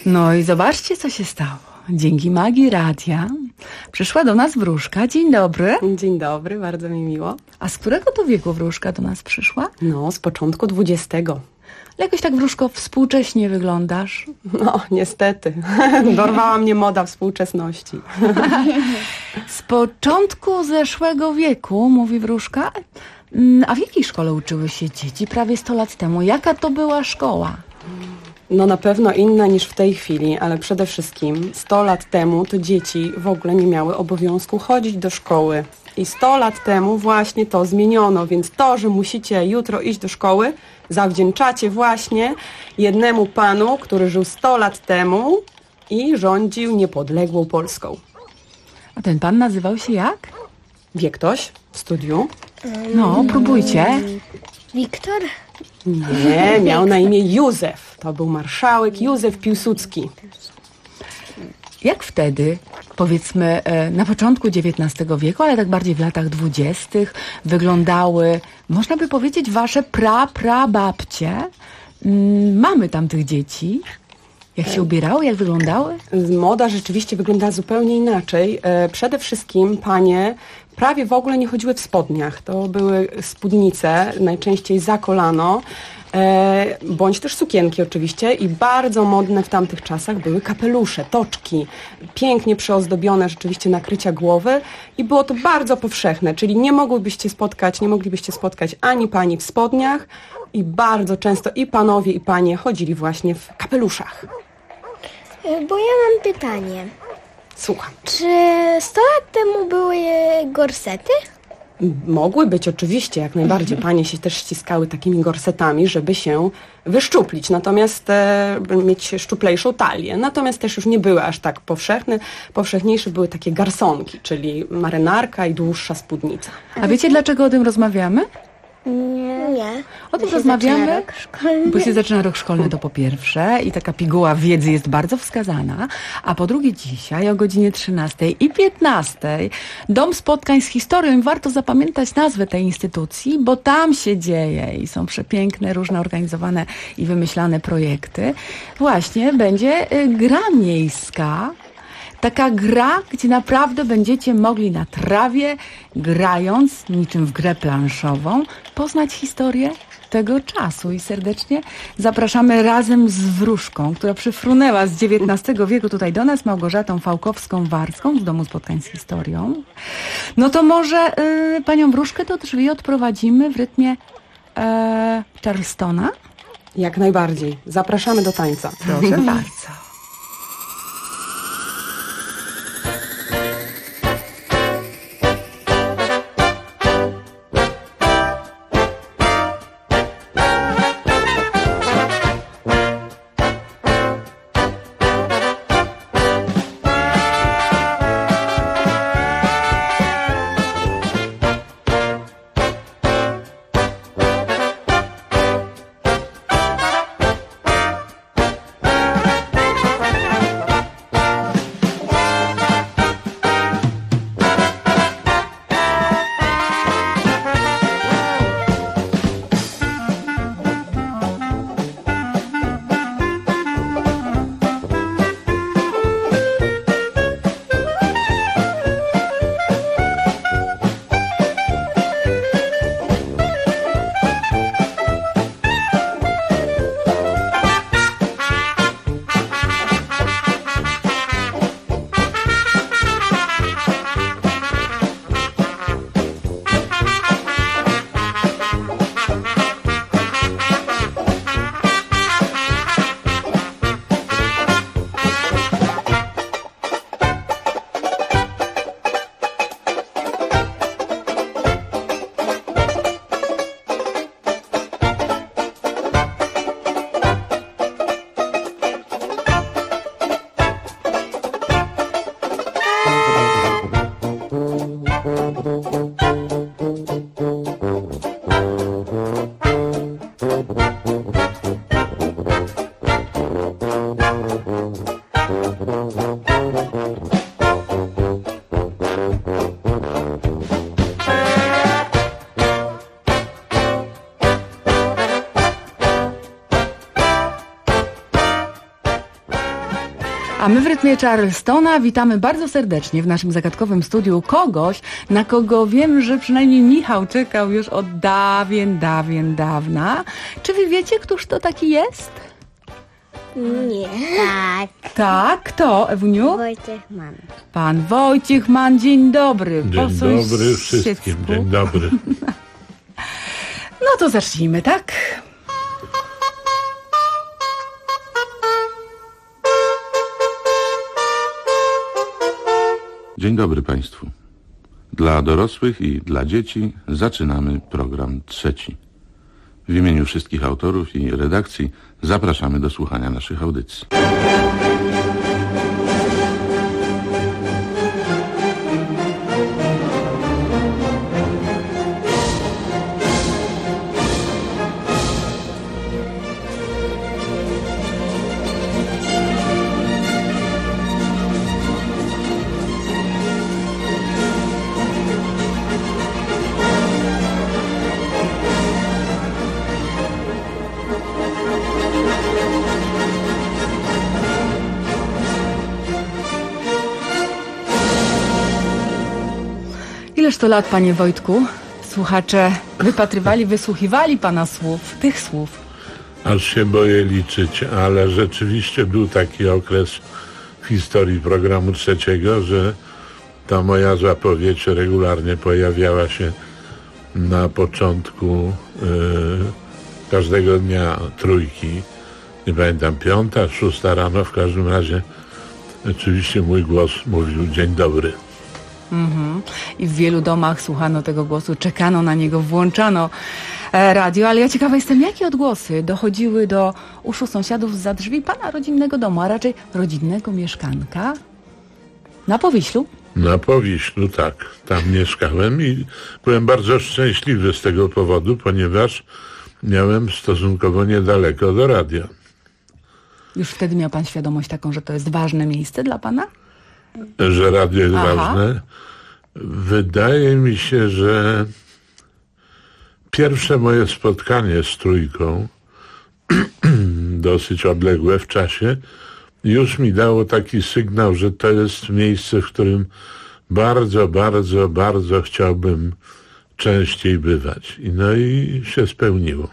[SPEAKER 18] No i zobaczcie, co się stało. Dzięki magii radia przyszła do nas wróżka. Dzień dobry.
[SPEAKER 4] Dzień dobry, bardzo mi miło.
[SPEAKER 18] A z którego to wieku wróżka do nas przyszła?
[SPEAKER 4] No, z początku XX.
[SPEAKER 18] Ale jakoś tak, wróżko, współcześnie wyglądasz.
[SPEAKER 4] No, niestety. Dorwała mnie moda współczesności.
[SPEAKER 18] Z początku zeszłego wieku, mówi wróżka. A w jakiej szkole uczyły się dzieci prawie 100 lat temu? Jaka to była szkoła?
[SPEAKER 4] No na pewno inna niż w tej chwili, ale przede wszystkim 100 lat temu to dzieci w ogóle nie miały obowiązku chodzić do szkoły. I 100 lat temu właśnie to zmieniono, więc to, że musicie jutro iść do szkoły, zawdzięczacie właśnie jednemu panu, który żył 100 lat temu i rządził niepodległą Polską.
[SPEAKER 18] A ten pan nazywał się jak?
[SPEAKER 4] Wie ktoś w studiu?
[SPEAKER 18] No, próbujcie.
[SPEAKER 19] Wiktor?
[SPEAKER 4] Nie, miał na imię Józef. To był marszałek Józef Piłsudski.
[SPEAKER 18] Jak wtedy, powiedzmy na początku XIX wieku, ale tak bardziej w latach 20. wyglądały, można by powiedzieć, wasze prababcie? Mamy tam tych dzieci. Jak się ubierały, jak wyglądały?
[SPEAKER 4] Moda rzeczywiście wyglądała zupełnie inaczej. Przede wszystkim panie prawie w ogóle nie chodziły w spodniach. To były spódnice, najczęściej za kolano, bądź też sukienki oczywiście i bardzo modne w tamtych czasach były kapelusze, toczki, pięknie przyozdobione rzeczywiście nakrycia głowy i było to bardzo powszechne, czyli nie moglibyście spotkać ani pani w spodniach i bardzo często i panowie i panie chodzili właśnie w kapeluszach.
[SPEAKER 19] Bo ja mam pytanie.
[SPEAKER 4] Słucham.
[SPEAKER 19] Czy 100 lat temu były gorsety?
[SPEAKER 4] Mogły być oczywiście, jak najbardziej. Panie się też ściskały takimi gorsetami, żeby się wyszczuplić, natomiast mieć szczuplejszą talię. Natomiast też już nie były aż tak powszechne. Powszechniejsze były takie garsonki, czyli marynarka i dłuższa spódnica.
[SPEAKER 18] A wiecie, dlaczego o tym rozmawiamy?
[SPEAKER 19] Nie.
[SPEAKER 18] O tym rozmawiamy, bo się zaczyna rok szkolny, to po pierwsze, i taka piguła wiedzy jest bardzo wskazana, a po drugie dzisiaj o godzinie 13 i 15 Dom Spotkań z Historią, i warto zapamiętać nazwę tej instytucji, bo tam się dzieje i są przepiękne, różne organizowane i wymyślane projekty. Właśnie będzie gra miejska. Taka gra, gdzie naprawdę będziecie mogli na trawie, grając, niczym w grę planszową, poznać historię tego czasu. I serdecznie zapraszamy razem z wróżką, która przyfrunęła z XIX wieku tutaj do nas, Małgorzatą Fałkowską-Warską z Domu Spotkań z Historią. No to może panią wróżkę do drzwi odprowadzimy w rytmie Charlestona?
[SPEAKER 4] Jak najbardziej. Zapraszamy do tańca.
[SPEAKER 18] Proszę bardzo. A my w rytmie Charlestona witamy bardzo serdecznie w naszym zagadkowym studiu kogoś, na kogo wiem, że przynajmniej Michał czekał już od dawna. Czy wy wiecie, któż to taki jest?
[SPEAKER 14] Nie. Tak.
[SPEAKER 18] Tak, kto, Ewuniu?
[SPEAKER 14] Wojciech Mann.
[SPEAKER 18] Pan Wojciech Mann, dzień dobry.
[SPEAKER 3] Dzień dobry wszystkim, dzień dobry.
[SPEAKER 18] No to zacznijmy, tak?
[SPEAKER 3] Dzień dobry Państwu. Dla dorosłych i dla dzieci zaczynamy program 3. W imieniu wszystkich autorów i redakcji zapraszamy do słuchania naszych audycji.
[SPEAKER 18] Ileż to lat, panie Wojtku? Słuchacze wysłuchiwali pana słów, tych słów.
[SPEAKER 3] Aż się boję liczyć, ale rzeczywiście był taki okres w historii programu 3, że ta moja zapowiedź regularnie pojawiała się na początku każdego dnia trójki. Nie pamiętam, 5, 6 rano, w każdym razie oczywiście mój głos mówił dzień dobry.
[SPEAKER 18] I w wielu domach słuchano tego głosu, czekano na niego, włączano radio, ale ja ciekawa jestem, jakie odgłosy dochodziły do uszu sąsiadów zza drzwi pana rodzinnego domu, a raczej rodzinnego mieszkanka na Powiślu?
[SPEAKER 3] Na Powiślu, tak. Tam mieszkałem i byłem bardzo szczęśliwy z tego powodu, ponieważ miałem stosunkowo niedaleko do radia.
[SPEAKER 18] Już wtedy miał pan świadomość taką, że to jest ważne miejsce dla pana?
[SPEAKER 3] Że radio jest ważne. Wydaje mi się, że pierwsze moje spotkanie z trójką, dosyć odległe w czasie, już mi dało taki sygnał, że to jest miejsce, w którym bardzo chciałbym częściej bywać. No i się spełniło.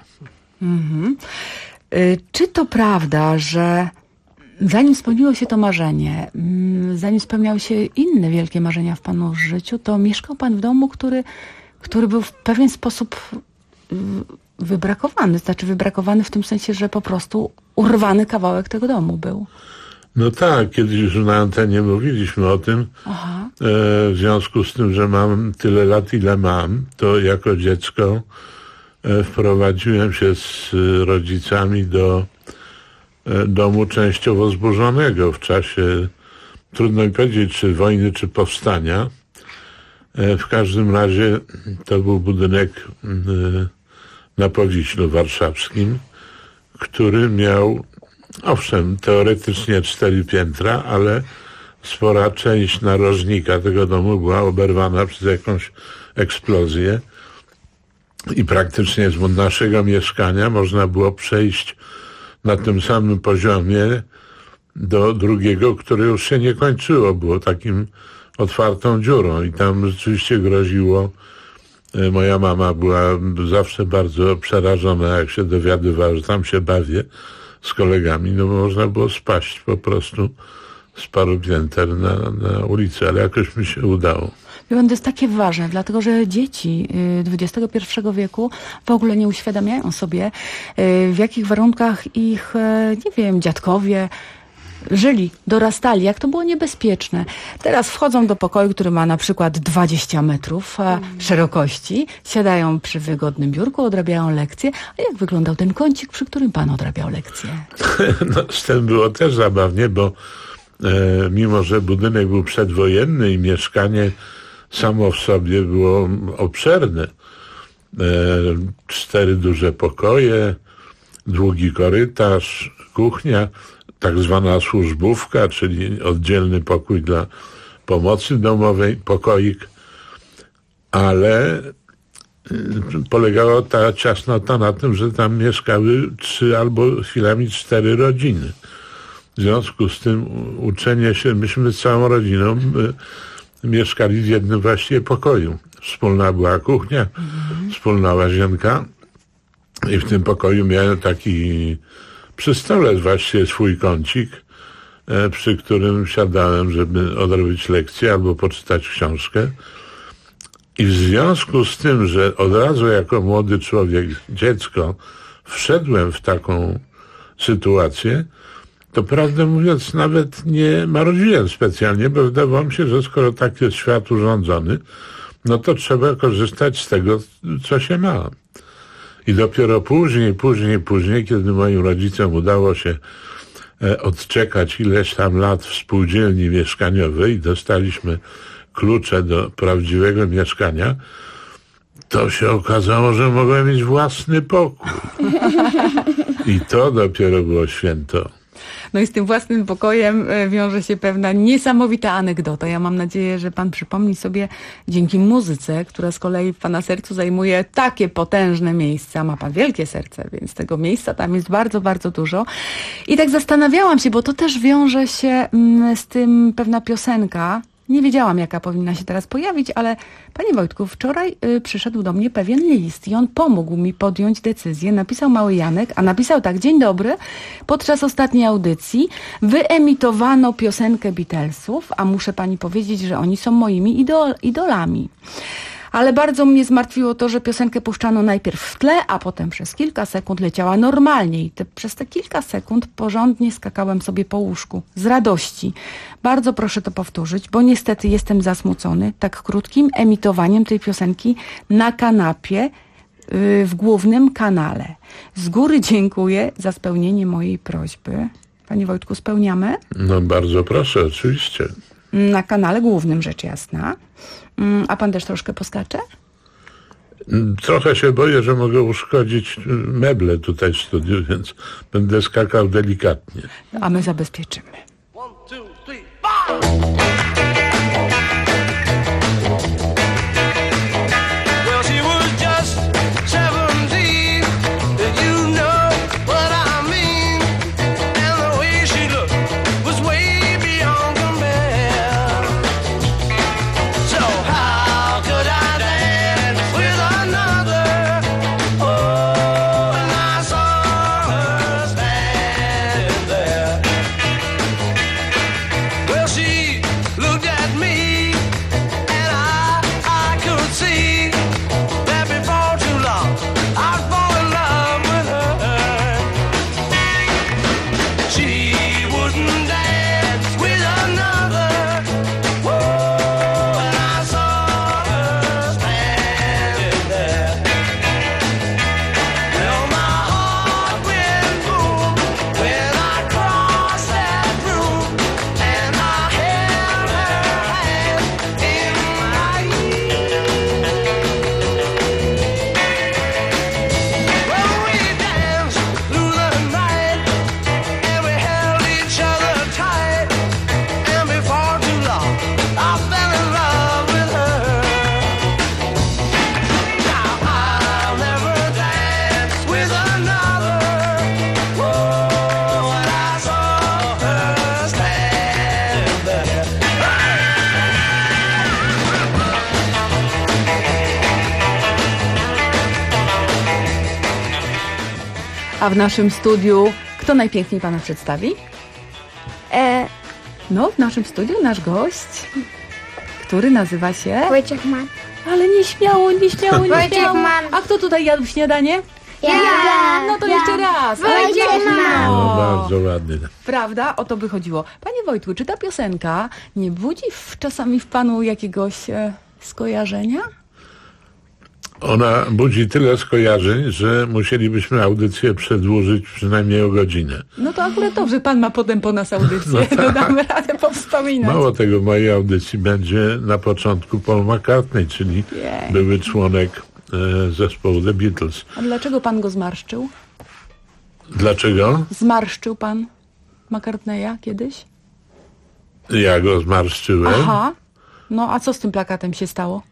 [SPEAKER 18] Czy to prawda, że zanim spełniło się to marzenie, zanim spełniały się inne wielkie marzenia w panu życiu, to mieszkał pan w domu, który był w pewien sposób wybrakowany. Znaczy wybrakowany w tym sensie, że po prostu urwany kawałek tego domu był.
[SPEAKER 3] No tak, kiedyś już na antenie mówiliśmy o tym. W związku z tym, że mam tyle lat, ile mam, to jako dziecko wprowadziłem się z rodzicami do domu częściowo zburzonego w czasie, trudno mi powiedzieć, czy wojny, czy powstania. W każdym razie to był budynek na Powiślu warszawskim, który miał, owszem, teoretycznie 4 piętra, ale spora część narożnika tego domu była oberwana przez jakąś eksplozję i praktycznie z naszego mieszkania można było przejść na tym samym poziomie do drugiego, które już się nie kończyło. Było takim otwartą dziurą i tam rzeczywiście groziło. Moja mama była zawsze bardzo przerażona, jak się dowiadywała, że tam się bawię z kolegami, no bo można było spaść po prostu z paru pięter na ulicę, ale jakoś mi się udało.
[SPEAKER 18] To jest takie ważne, dlatego że dzieci XXI wieku w ogóle nie uświadamiają sobie, w jakich warunkach ich, nie wiem, dziadkowie żyli, dorastali, jak to było niebezpieczne. Teraz wchodzą do pokoju, który ma na przykład 20 metrów szerokości, siadają przy wygodnym biurku, odrabiają lekcje. A jak wyglądał ten kącik, przy którym pan odrabiał lekcje?
[SPEAKER 3] No, z tym było też zabawnie, bo mimo, że budynek był przedwojenny i mieszkanie samo w sobie było obszerne. 4 duże pokoje, długi korytarz, kuchnia, tak zwana służbówka, czyli oddzielny pokój dla pomocy domowej, pokoik, ale polegała ta ciasnota na tym, że tam mieszkały 3 albo chwilami 4 rodziny. W związku z tym uczenie się, myśmy z całą rodziną mieszkali w jednym właściwie pokoju. Wspólna była kuchnia, wspólna łazienka i w tym pokoju miałem taki przy stole właściwie swój kącik, przy którym siadałem, żeby odrobić lekcję albo poczytać książkę. I w związku z tym, że od razu jako młody człowiek, dziecko, wszedłem w taką sytuację, to prawdę mówiąc nawet nie marudziłem specjalnie, bo wydawało mi się, że skoro tak jest świat urządzony, no to trzeba korzystać z tego, co się ma. I dopiero później, kiedy moim rodzicom udało się odczekać ileś tam lat w spółdzielni mieszkaniowej i dostaliśmy klucze do prawdziwego mieszkania, to się okazało, że mogłem mieć własny pokój. I to dopiero było święto.
[SPEAKER 18] No i z tym własnym pokojem wiąże się pewna niesamowita anegdota. Ja mam nadzieję, że pan przypomni sobie dzięki muzyce, która z kolei w pana sercu zajmuje takie potężne miejsca. Ma pan wielkie serce, więc tego miejsca tam jest bardzo, bardzo dużo. I tak zastanawiałam się, bo to też wiąże się z tym pewna piosenka. Nie wiedziałam, jaka powinna się teraz pojawić, ale panie Wojtku, wczoraj przyszedł do mnie pewien list i on pomógł mi podjąć decyzję. Napisał mały Janek, a napisał tak: dzień dobry, podczas ostatniej audycji wyemitowano piosenkę Beatlesów, a muszę pani powiedzieć, że oni są moimi idolami. Ale bardzo mnie zmartwiło to, że piosenkę puszczano najpierw w tle, a potem przez kilka sekund leciała normalnie. I przez te kilka sekund porządnie skakałem sobie po łóżku z radości. Bardzo proszę to powtórzyć, bo niestety jestem zasmucony tak krótkim emitowaniem tej piosenki na kanapie w głównym kanale. Z góry dziękuję za spełnienie mojej prośby. Panie Wojtku, spełniamy?
[SPEAKER 3] No bardzo proszę, oczywiście.
[SPEAKER 18] Na kanale głównym, rzecz jasna. A pan też troszkę poskacze?
[SPEAKER 3] Trochę się boję, że mogę uszkodzić meble tutaj w studiu, więc będę skakał delikatnie.
[SPEAKER 18] A my zabezpieczymy.
[SPEAKER 6] 1, 2, 3, 4!
[SPEAKER 18] A w naszym studiu kto najpiękniej pana przedstawi? No, w naszym studiu nasz gość, który nazywa się...
[SPEAKER 5] Wojciech Mann.
[SPEAKER 18] Ale nieśmiało.
[SPEAKER 5] Wojciech Mann.
[SPEAKER 18] A kto tutaj jadł śniadanie?
[SPEAKER 5] Ja.
[SPEAKER 18] No to jeszcze raz.
[SPEAKER 5] Wojciech Mann.
[SPEAKER 3] No bardzo ładny.
[SPEAKER 18] Prawda? O to by chodziło. Panie Wojtku, czy ta piosenka nie budzi czasami w panu jakiegoś skojarzenia?
[SPEAKER 3] Ona budzi tyle skojarzeń, że musielibyśmy audycję przedłużyć przynajmniej o godzinę.
[SPEAKER 18] No to akurat dobrze, pan ma potem po nas audycję,
[SPEAKER 3] No tak.
[SPEAKER 18] to damy radę powspominać.
[SPEAKER 3] Mało tego, w mojej audycji będzie na początku Paul McCartney, czyli były członek zespołu The Beatles.
[SPEAKER 18] A dlaczego pan go zmarszczył?
[SPEAKER 3] Dlaczego?
[SPEAKER 18] Zmarszczył pan McCartneya kiedyś?
[SPEAKER 3] Ja go zmarszczyłem.
[SPEAKER 18] Aha. No a co z tym plakatem się stało?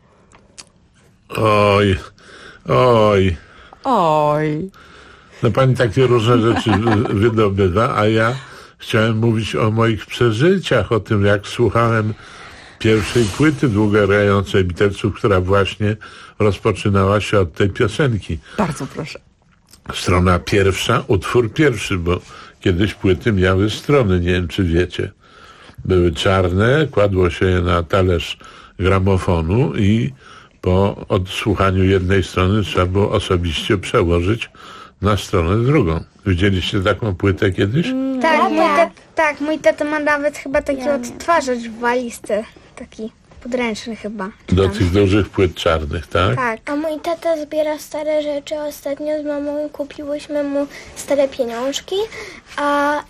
[SPEAKER 3] Oj. No pani takie różne rzeczy wydobywa, a ja chciałem mówić o moich przeżyciach, o tym, jak słuchałem pierwszej płyty długogrającej Beatlesów, która właśnie rozpoczynała się od tej piosenki.
[SPEAKER 18] Bardzo proszę.
[SPEAKER 3] Strona pierwsza, utwór pierwszy, bo kiedyś płyty miały strony, nie wiem czy wiecie. Były czarne, kładło się je na talerz gramofonu i po odsłuchaniu jednej strony trzeba było osobiście przełożyć na stronę drugą. Widzieliście taką płytę kiedyś?
[SPEAKER 5] Tak, mój tata ma nawet chyba taki odtwarzacz w walizce, taki podręczny chyba.
[SPEAKER 3] Do tych dużych płyt czarnych, tak?
[SPEAKER 19] Tak. A mój tata zbiera stare rzeczy. Ostatnio z mamą kupiłyśmy mu stare pieniążki, a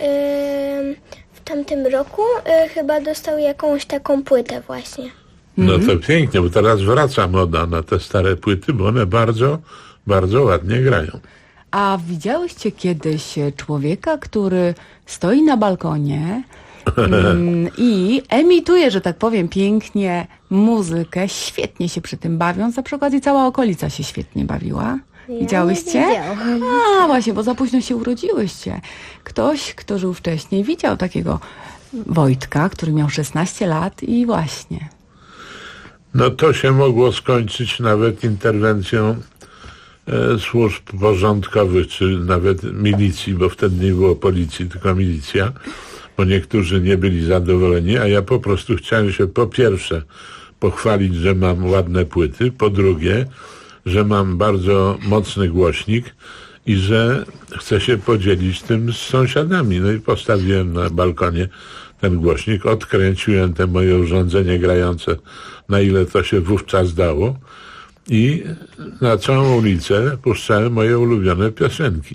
[SPEAKER 19] w tamtym roku chyba dostał jakąś taką płytę właśnie.
[SPEAKER 3] No to pięknie, bo teraz wraca moda na te stare płyty, bo one bardzo, bardzo ładnie grają.
[SPEAKER 18] A widziałyście kiedyś człowieka, który stoi na balkonie i emituje, że tak powiem, pięknie muzykę, świetnie się przy tym bawiąc, a przy okazji cała okolica się świetnie bawiła? Widziałyście? A właśnie, bo za późno się urodziłyście. Ktoś, kto żył wcześniej, widział takiego Wojtka, który miał 16 lat i właśnie.
[SPEAKER 3] No to się mogło skończyć nawet interwencją służb porządkowych, czy nawet milicji, bo wtedy nie było policji, tylko milicja, bo niektórzy nie byli zadowoleni, a ja po prostu chciałem się po pierwsze pochwalić, że mam ładne płyty, po drugie, że mam bardzo mocny głośnik i że chcę się podzielić tym z sąsiadami. No i postawiłem na balkonie ten głośnik, odkręciłem te moje urządzenie grające, na ile to się wówczas dało, i na całą ulicę puszczałem moje ulubione piosenki.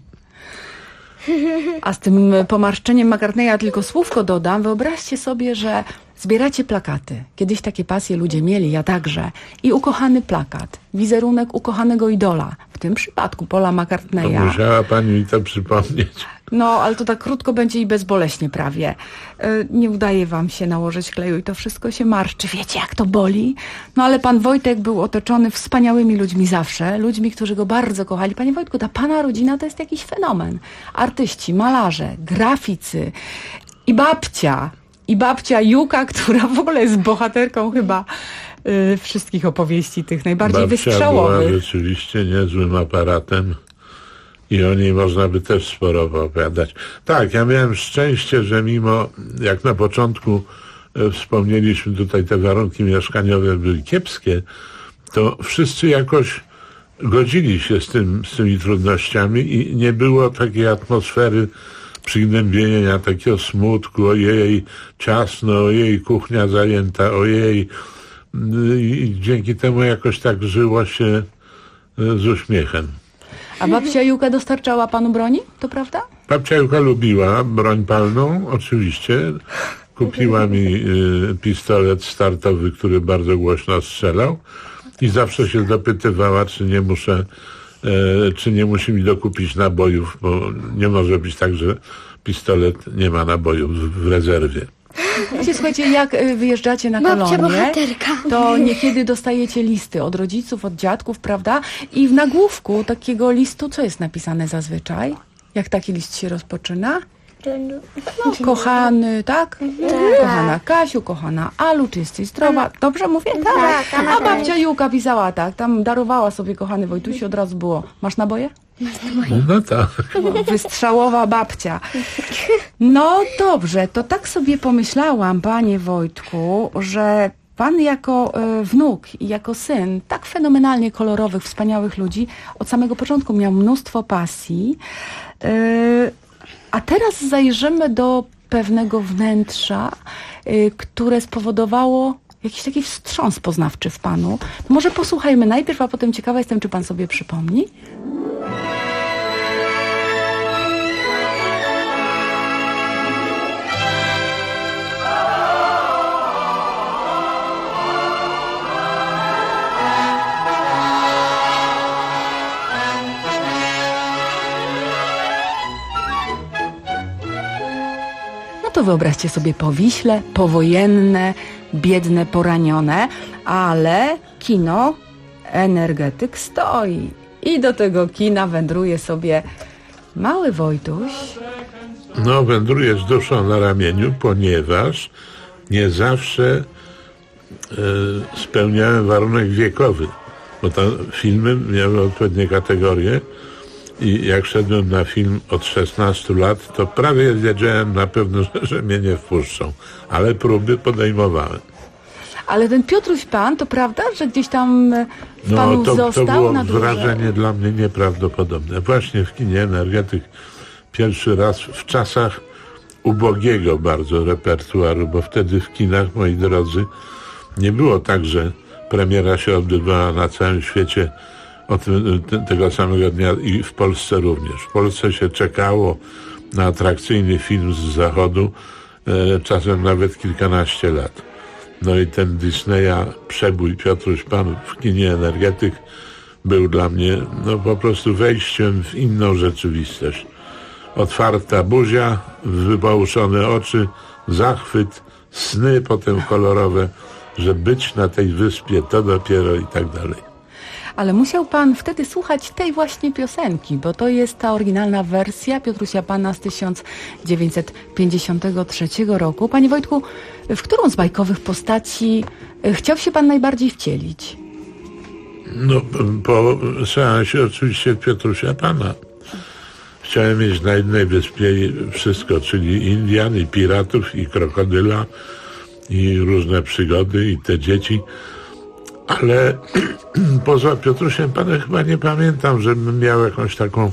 [SPEAKER 18] A z tym pomarszczeniem McCartneya tylko słówko dodam. Wyobraźcie sobie, że zbieracie plakaty. Kiedyś takie pasje ludzie mieli, ja także. I ukochany plakat, wizerunek ukochanego idola. W tym przypadku Paula McCartneya.
[SPEAKER 3] No, musiała pani mi to przypomnieć.
[SPEAKER 18] No, ale to tak krótko będzie i bezboleśnie prawie. Nie udaje wam się nałożyć kleju i to wszystko się marszczy. Wiecie, jak to boli? No, ale pan Wojtek był otoczony wspaniałymi ludźmi zawsze. Ludźmi, którzy go bardzo kochali. Panie Wojtku, ta pana rodzina to jest jakiś fenomen. Artyści, malarze, graficy i babcia. I babcia Juka, która w ogóle jest bohaterką chyba wszystkich opowieści tych najbardziej wystrzałowych.
[SPEAKER 3] Babcia była rzeczywiście niezłym aparatem. I o niej można by też sporo opowiadać. Tak, ja miałem szczęście, że mimo, jak na początku wspomnieliśmy tutaj, te warunki mieszkaniowe były kiepskie, to wszyscy jakoś godzili się z tymi trudnościami i nie było takiej atmosfery przygnębienia, takiego smutku, ojej, ciasno, ojej, kuchnia zajęta, ojej. I dzięki temu jakoś tak żyło się z uśmiechem.
[SPEAKER 18] A babcia Juka dostarczała panu broni, to prawda?
[SPEAKER 3] Babcia Juka lubiła broń palną, oczywiście. Kupiła mi pistolet startowy, który bardzo głośno strzelał i zawsze się dopytywała, czy nie musi mi dokupić nabojów, bo nie może być tak, że pistolet nie ma nabojów w rezerwie.
[SPEAKER 18] Słuchajcie, jak wyjeżdżacie na kolonie, to niekiedy dostajecie listy od rodziców, od dziadków, prawda? I w nagłówku takiego listu, co jest napisane zazwyczaj? Jak taki list się rozpoczyna? No, kochany, tak? Kochana Kasiu, kochana Alu, czy jesteś zdrowa? Dobrze mówię? Tak. A babcia Juka pisała tak, tam darowała sobie, kochany Wojtusiu, od razu było. Masz naboje?
[SPEAKER 3] No tak.
[SPEAKER 18] Wystrzałowa babcia. No dobrze, to tak sobie pomyślałam, panie Wojtku, że pan jako wnuk i jako syn tak fenomenalnie kolorowych, wspaniałych ludzi od samego początku miał mnóstwo pasji. A teraz zajrzymy do pewnego wnętrza, które spowodowało jakiś taki wstrząs poznawczy w panu. Może posłuchajmy najpierw, a potem ciekawa jestem, czy pan sobie przypomni. To wyobraźcie sobie Powiśle, powojenne, biedne, poranione, ale kino, energetyk stoi. I do tego kina wędruje sobie Mały Wojtuś.
[SPEAKER 3] No, wędruje z duszą na ramieniu, ponieważ nie zawsze spełniałem warunek wiekowy, bo tam filmy miały odpowiednie kategorie i jak szedłem na film od 16 lat, to prawie wiedziałem na pewno, że mnie nie wpuszczą, ale próby podejmowałem.
[SPEAKER 18] Ale ten Piotruś Pan, to prawda, że gdzieś tam Panu został
[SPEAKER 3] to było
[SPEAKER 18] na dłużej?
[SPEAKER 3] wrażenie dla mnie nieprawdopodobne. Właśnie w kinie Energetyk pierwszy raz w czasach ubogiego bardzo repertuaru, bo wtedy w kinach, moi drodzy, nie było tak, że premiera się odbywała na całym świecie od tego samego dnia i w Polsce również. W Polsce się czekało na atrakcyjny film z zachodu, czasem nawet kilkanaście lat. No i ten Disneya przebój Piotruś Pan w kinie Energetyk był dla mnie po prostu wejściem w inną rzeczywistość. Otwarta buzia, wypałuszone oczy, zachwyt, sny potem kolorowe, że być na tej wyspie to dopiero i tak dalej.
[SPEAKER 18] Ale musiał Pan wtedy słuchać tej właśnie piosenki, bo to jest ta oryginalna wersja Piotrusia Pana z 1953 roku. Panie Wojtku, w którą z bajkowych postaci chciał się Pan najbardziej wcielić?
[SPEAKER 3] No, po seansie oczywiście Piotrusia Pana. Chciałem mieć na jednej wyspie wszystko, czyli Indian, i piratów, i krokodyla, i różne przygody, i te dzieci. Ale poza Piotrusiem Panem chyba nie pamiętam, żebym miał jakąś taką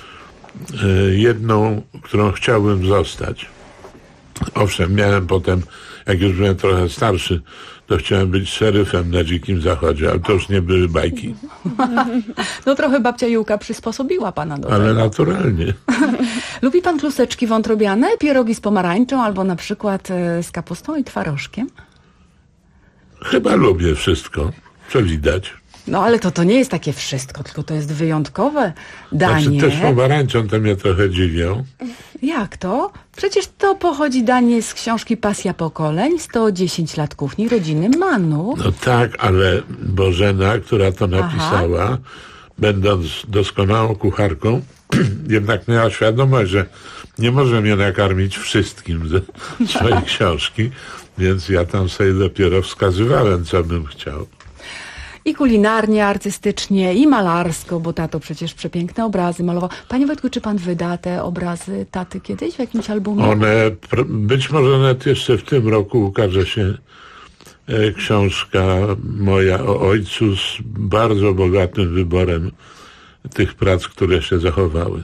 [SPEAKER 3] jedną, którą chciałbym zostać. Owszem, miałem potem, jak już byłem trochę starszy, to chciałem być szeryfem na Dzikim Zachodzie, ale to już nie były bajki.
[SPEAKER 18] No trochę babcia Jułka przysposobiła Pana do tego.
[SPEAKER 3] Ale naturalnie.
[SPEAKER 18] Lubi Pan kluseczki wątrobiane, pierogi z pomarańczą albo na przykład z kapustą i twarożkiem?
[SPEAKER 3] Chyba lubię wszystko, co widać.
[SPEAKER 18] No ale to nie jest takie wszystko, tylko to jest wyjątkowe danie.
[SPEAKER 3] Znaczy też pomarańczą to mnie trochę dziwią.
[SPEAKER 18] Jak to? Przecież to pochodzi danie z książki Pasja Pokoleń, 110 lat kuchni rodziny Manów.
[SPEAKER 3] No tak, ale Bożena, która to napisała, będąc doskonałą kucharką, jednak miała świadomość, że nie może mnie nakarmić wszystkim ze swojej książki, więc ja tam sobie dopiero wskazywałem, co bym chciał.
[SPEAKER 18] I kulinarnie, artystycznie, i malarsko, bo tato przecież przepiękne obrazy malował. Panie Wojtku, czy Pan wyda te obrazy taty kiedyś w jakimś albumie?
[SPEAKER 3] Być może nawet jeszcze w tym roku ukaże się książka moja o ojcu z bardzo bogatym wyborem tych prac, które się zachowały.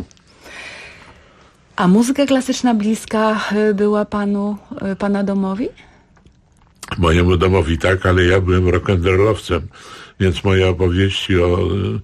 [SPEAKER 18] A muzyka klasyczna bliska była Pana domowi?
[SPEAKER 3] Mojemu domowi tak, ale ja byłem rock'n'rollowcem, więc moje opowieści o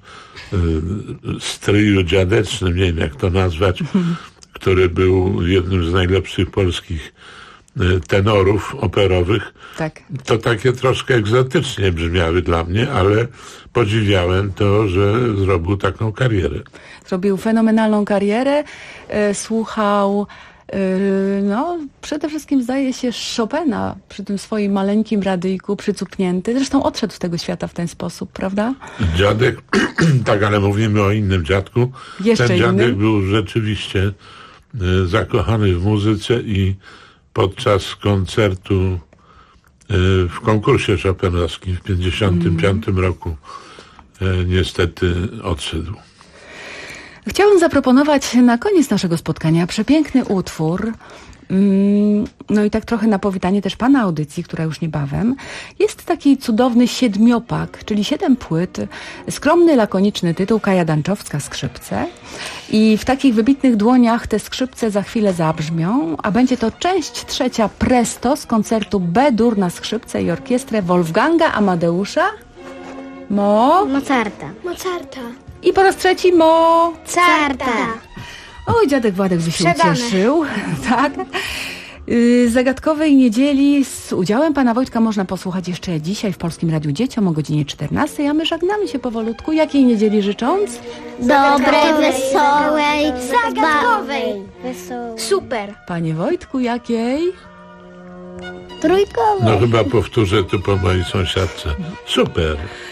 [SPEAKER 3] stryju dziadecznym, nie wiem jak to nazwać, który był jednym z najlepszych polskich tenorów operowych,
[SPEAKER 18] tak.
[SPEAKER 3] To takie troszkę egzotycznie brzmiały dla mnie, ale podziwiałem to, że zrobił taką karierę.
[SPEAKER 18] Zrobił fenomenalną karierę, słuchał przede wszystkim zdaje się Chopina przy tym swoim maleńkim radyjku przycupnięty. Zresztą odszedł z tego świata w ten sposób, prawda?
[SPEAKER 3] Dziadek, tak, ale mówimy o innym dziadku.
[SPEAKER 18] Jeszcze
[SPEAKER 3] ten dziadek
[SPEAKER 18] innym?
[SPEAKER 3] był rzeczywiście zakochany w muzyce i podczas koncertu w konkursie chopinowskim w 1955 roku niestety odszedł.
[SPEAKER 18] Chciałabym zaproponować na koniec naszego spotkania przepiękny utwór. No i tak trochę na powitanie też Pana audycji, która już niebawem. Jest taki cudowny 7-pak, czyli 7 płyt. Skromny, lakoniczny tytuł, Kaja Danczowska, skrzypce. I w takich wybitnych dłoniach te skrzypce za chwilę zabrzmią, a będzie to część 3 presto z koncertu B-dur na skrzypce i orkiestrę Wolfganga Amadeusza
[SPEAKER 14] Mozarta.
[SPEAKER 18] I po raz trzeci
[SPEAKER 14] Mozarta.
[SPEAKER 18] Oj, dziadek Władek by się
[SPEAKER 14] Sprzedane.
[SPEAKER 18] ucieszył. Tak. Zagadkowej niedzieli z udziałem Pana Wojtka można posłuchać jeszcze dzisiaj w Polskim Radiu Dzieciom o godzinie 14, a my żegnamy się powolutku. Jakiej niedzieli życząc?
[SPEAKER 14] Dobrej, wesołej,
[SPEAKER 19] Zagadkowej.
[SPEAKER 14] Super.
[SPEAKER 18] Panie Wojtku, jakiej?
[SPEAKER 14] Trójkowej.
[SPEAKER 3] No chyba powtórzę tu po mojej sąsiadce. Super.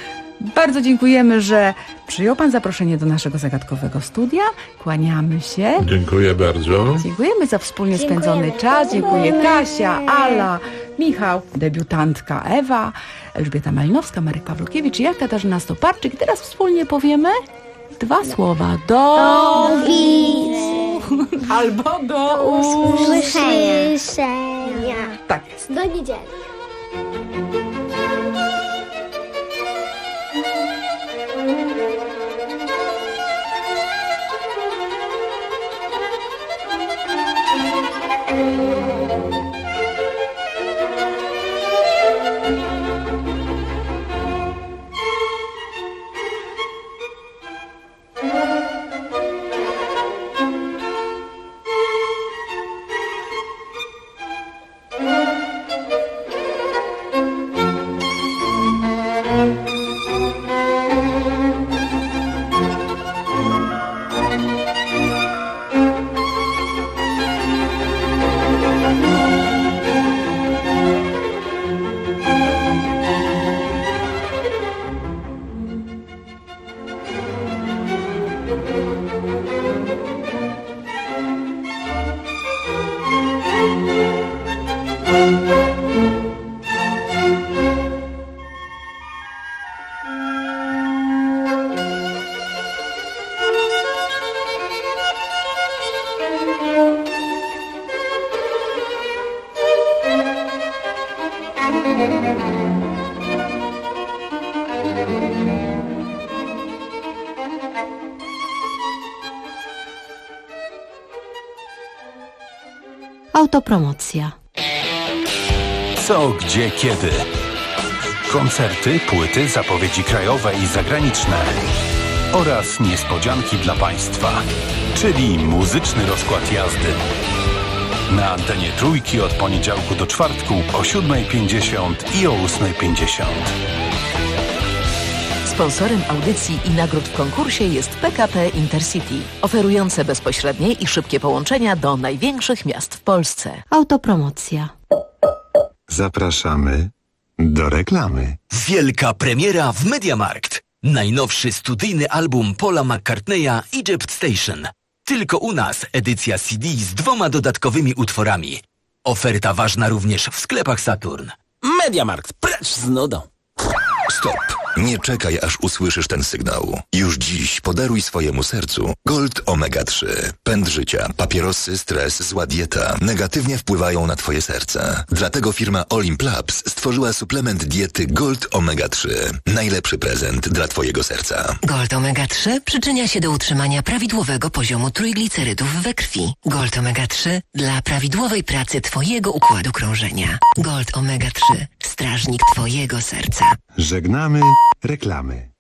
[SPEAKER 18] Bardzo dziękujemy, że przyjął pan zaproszenie do naszego zagadkowego studia. Kłaniamy się.
[SPEAKER 3] Dziękuję bardzo.
[SPEAKER 18] Dziękujemy za wspólnie spędzony czas. Dziękuję Kasia, Ala, Michał, debiutantka Ewa, Elżbieta Malinowska, Marek Pawlukiewicz i ja, Katarzyna Stoparczyk. I teraz wspólnie powiemy 2 słowa. Do albo do
[SPEAKER 19] usłyszenia.
[SPEAKER 18] Tak jest.
[SPEAKER 19] Do niedzieli.
[SPEAKER 8] Autopromocja.
[SPEAKER 16] Co, gdzie, kiedy. Koncerty, płyty, zapowiedzi krajowe i zagraniczne. Oraz niespodzianki dla Państwa. Czyli muzyczny rozkład jazdy. Na antenie Trójki od poniedziałku do czwartku o 7:50 i o 8:50.
[SPEAKER 9] Sponsorem audycji i nagród w konkursie jest PKP Intercity, oferujące bezpośrednie i szybkie połączenia do największych miast w Polsce.
[SPEAKER 8] Autopromocja.
[SPEAKER 2] Zapraszamy do reklamy.
[SPEAKER 12] Wielka premiera w MediaMarkt. Najnowszy studyjny album Paula McCartneya Egypt Station. Tylko u nas edycja CD z 2 dodatkowymi utworami. Oferta ważna również w sklepach Saturn. MediaMarkt, precz z nudą.
[SPEAKER 10] Stop! Nie czekaj, aż usłyszysz ten sygnał. Już dziś podaruj swojemu sercu Gold Omega 3. Pęd życia, papierosy, stres, zła dieta negatywnie wpływają na twoje serce. Dlatego firma Olymp Labs stworzyła suplement diety Gold Omega 3. Najlepszy prezent dla twojego serca.
[SPEAKER 11] Gold Omega 3 przyczynia się do utrzymania prawidłowego poziomu trójglicerydów we krwi. Gold Omega 3 dla prawidłowej pracy twojego układu krążenia. Gold Omega 3. Strażnik twojego serca.
[SPEAKER 2] Żegnamy reklamy.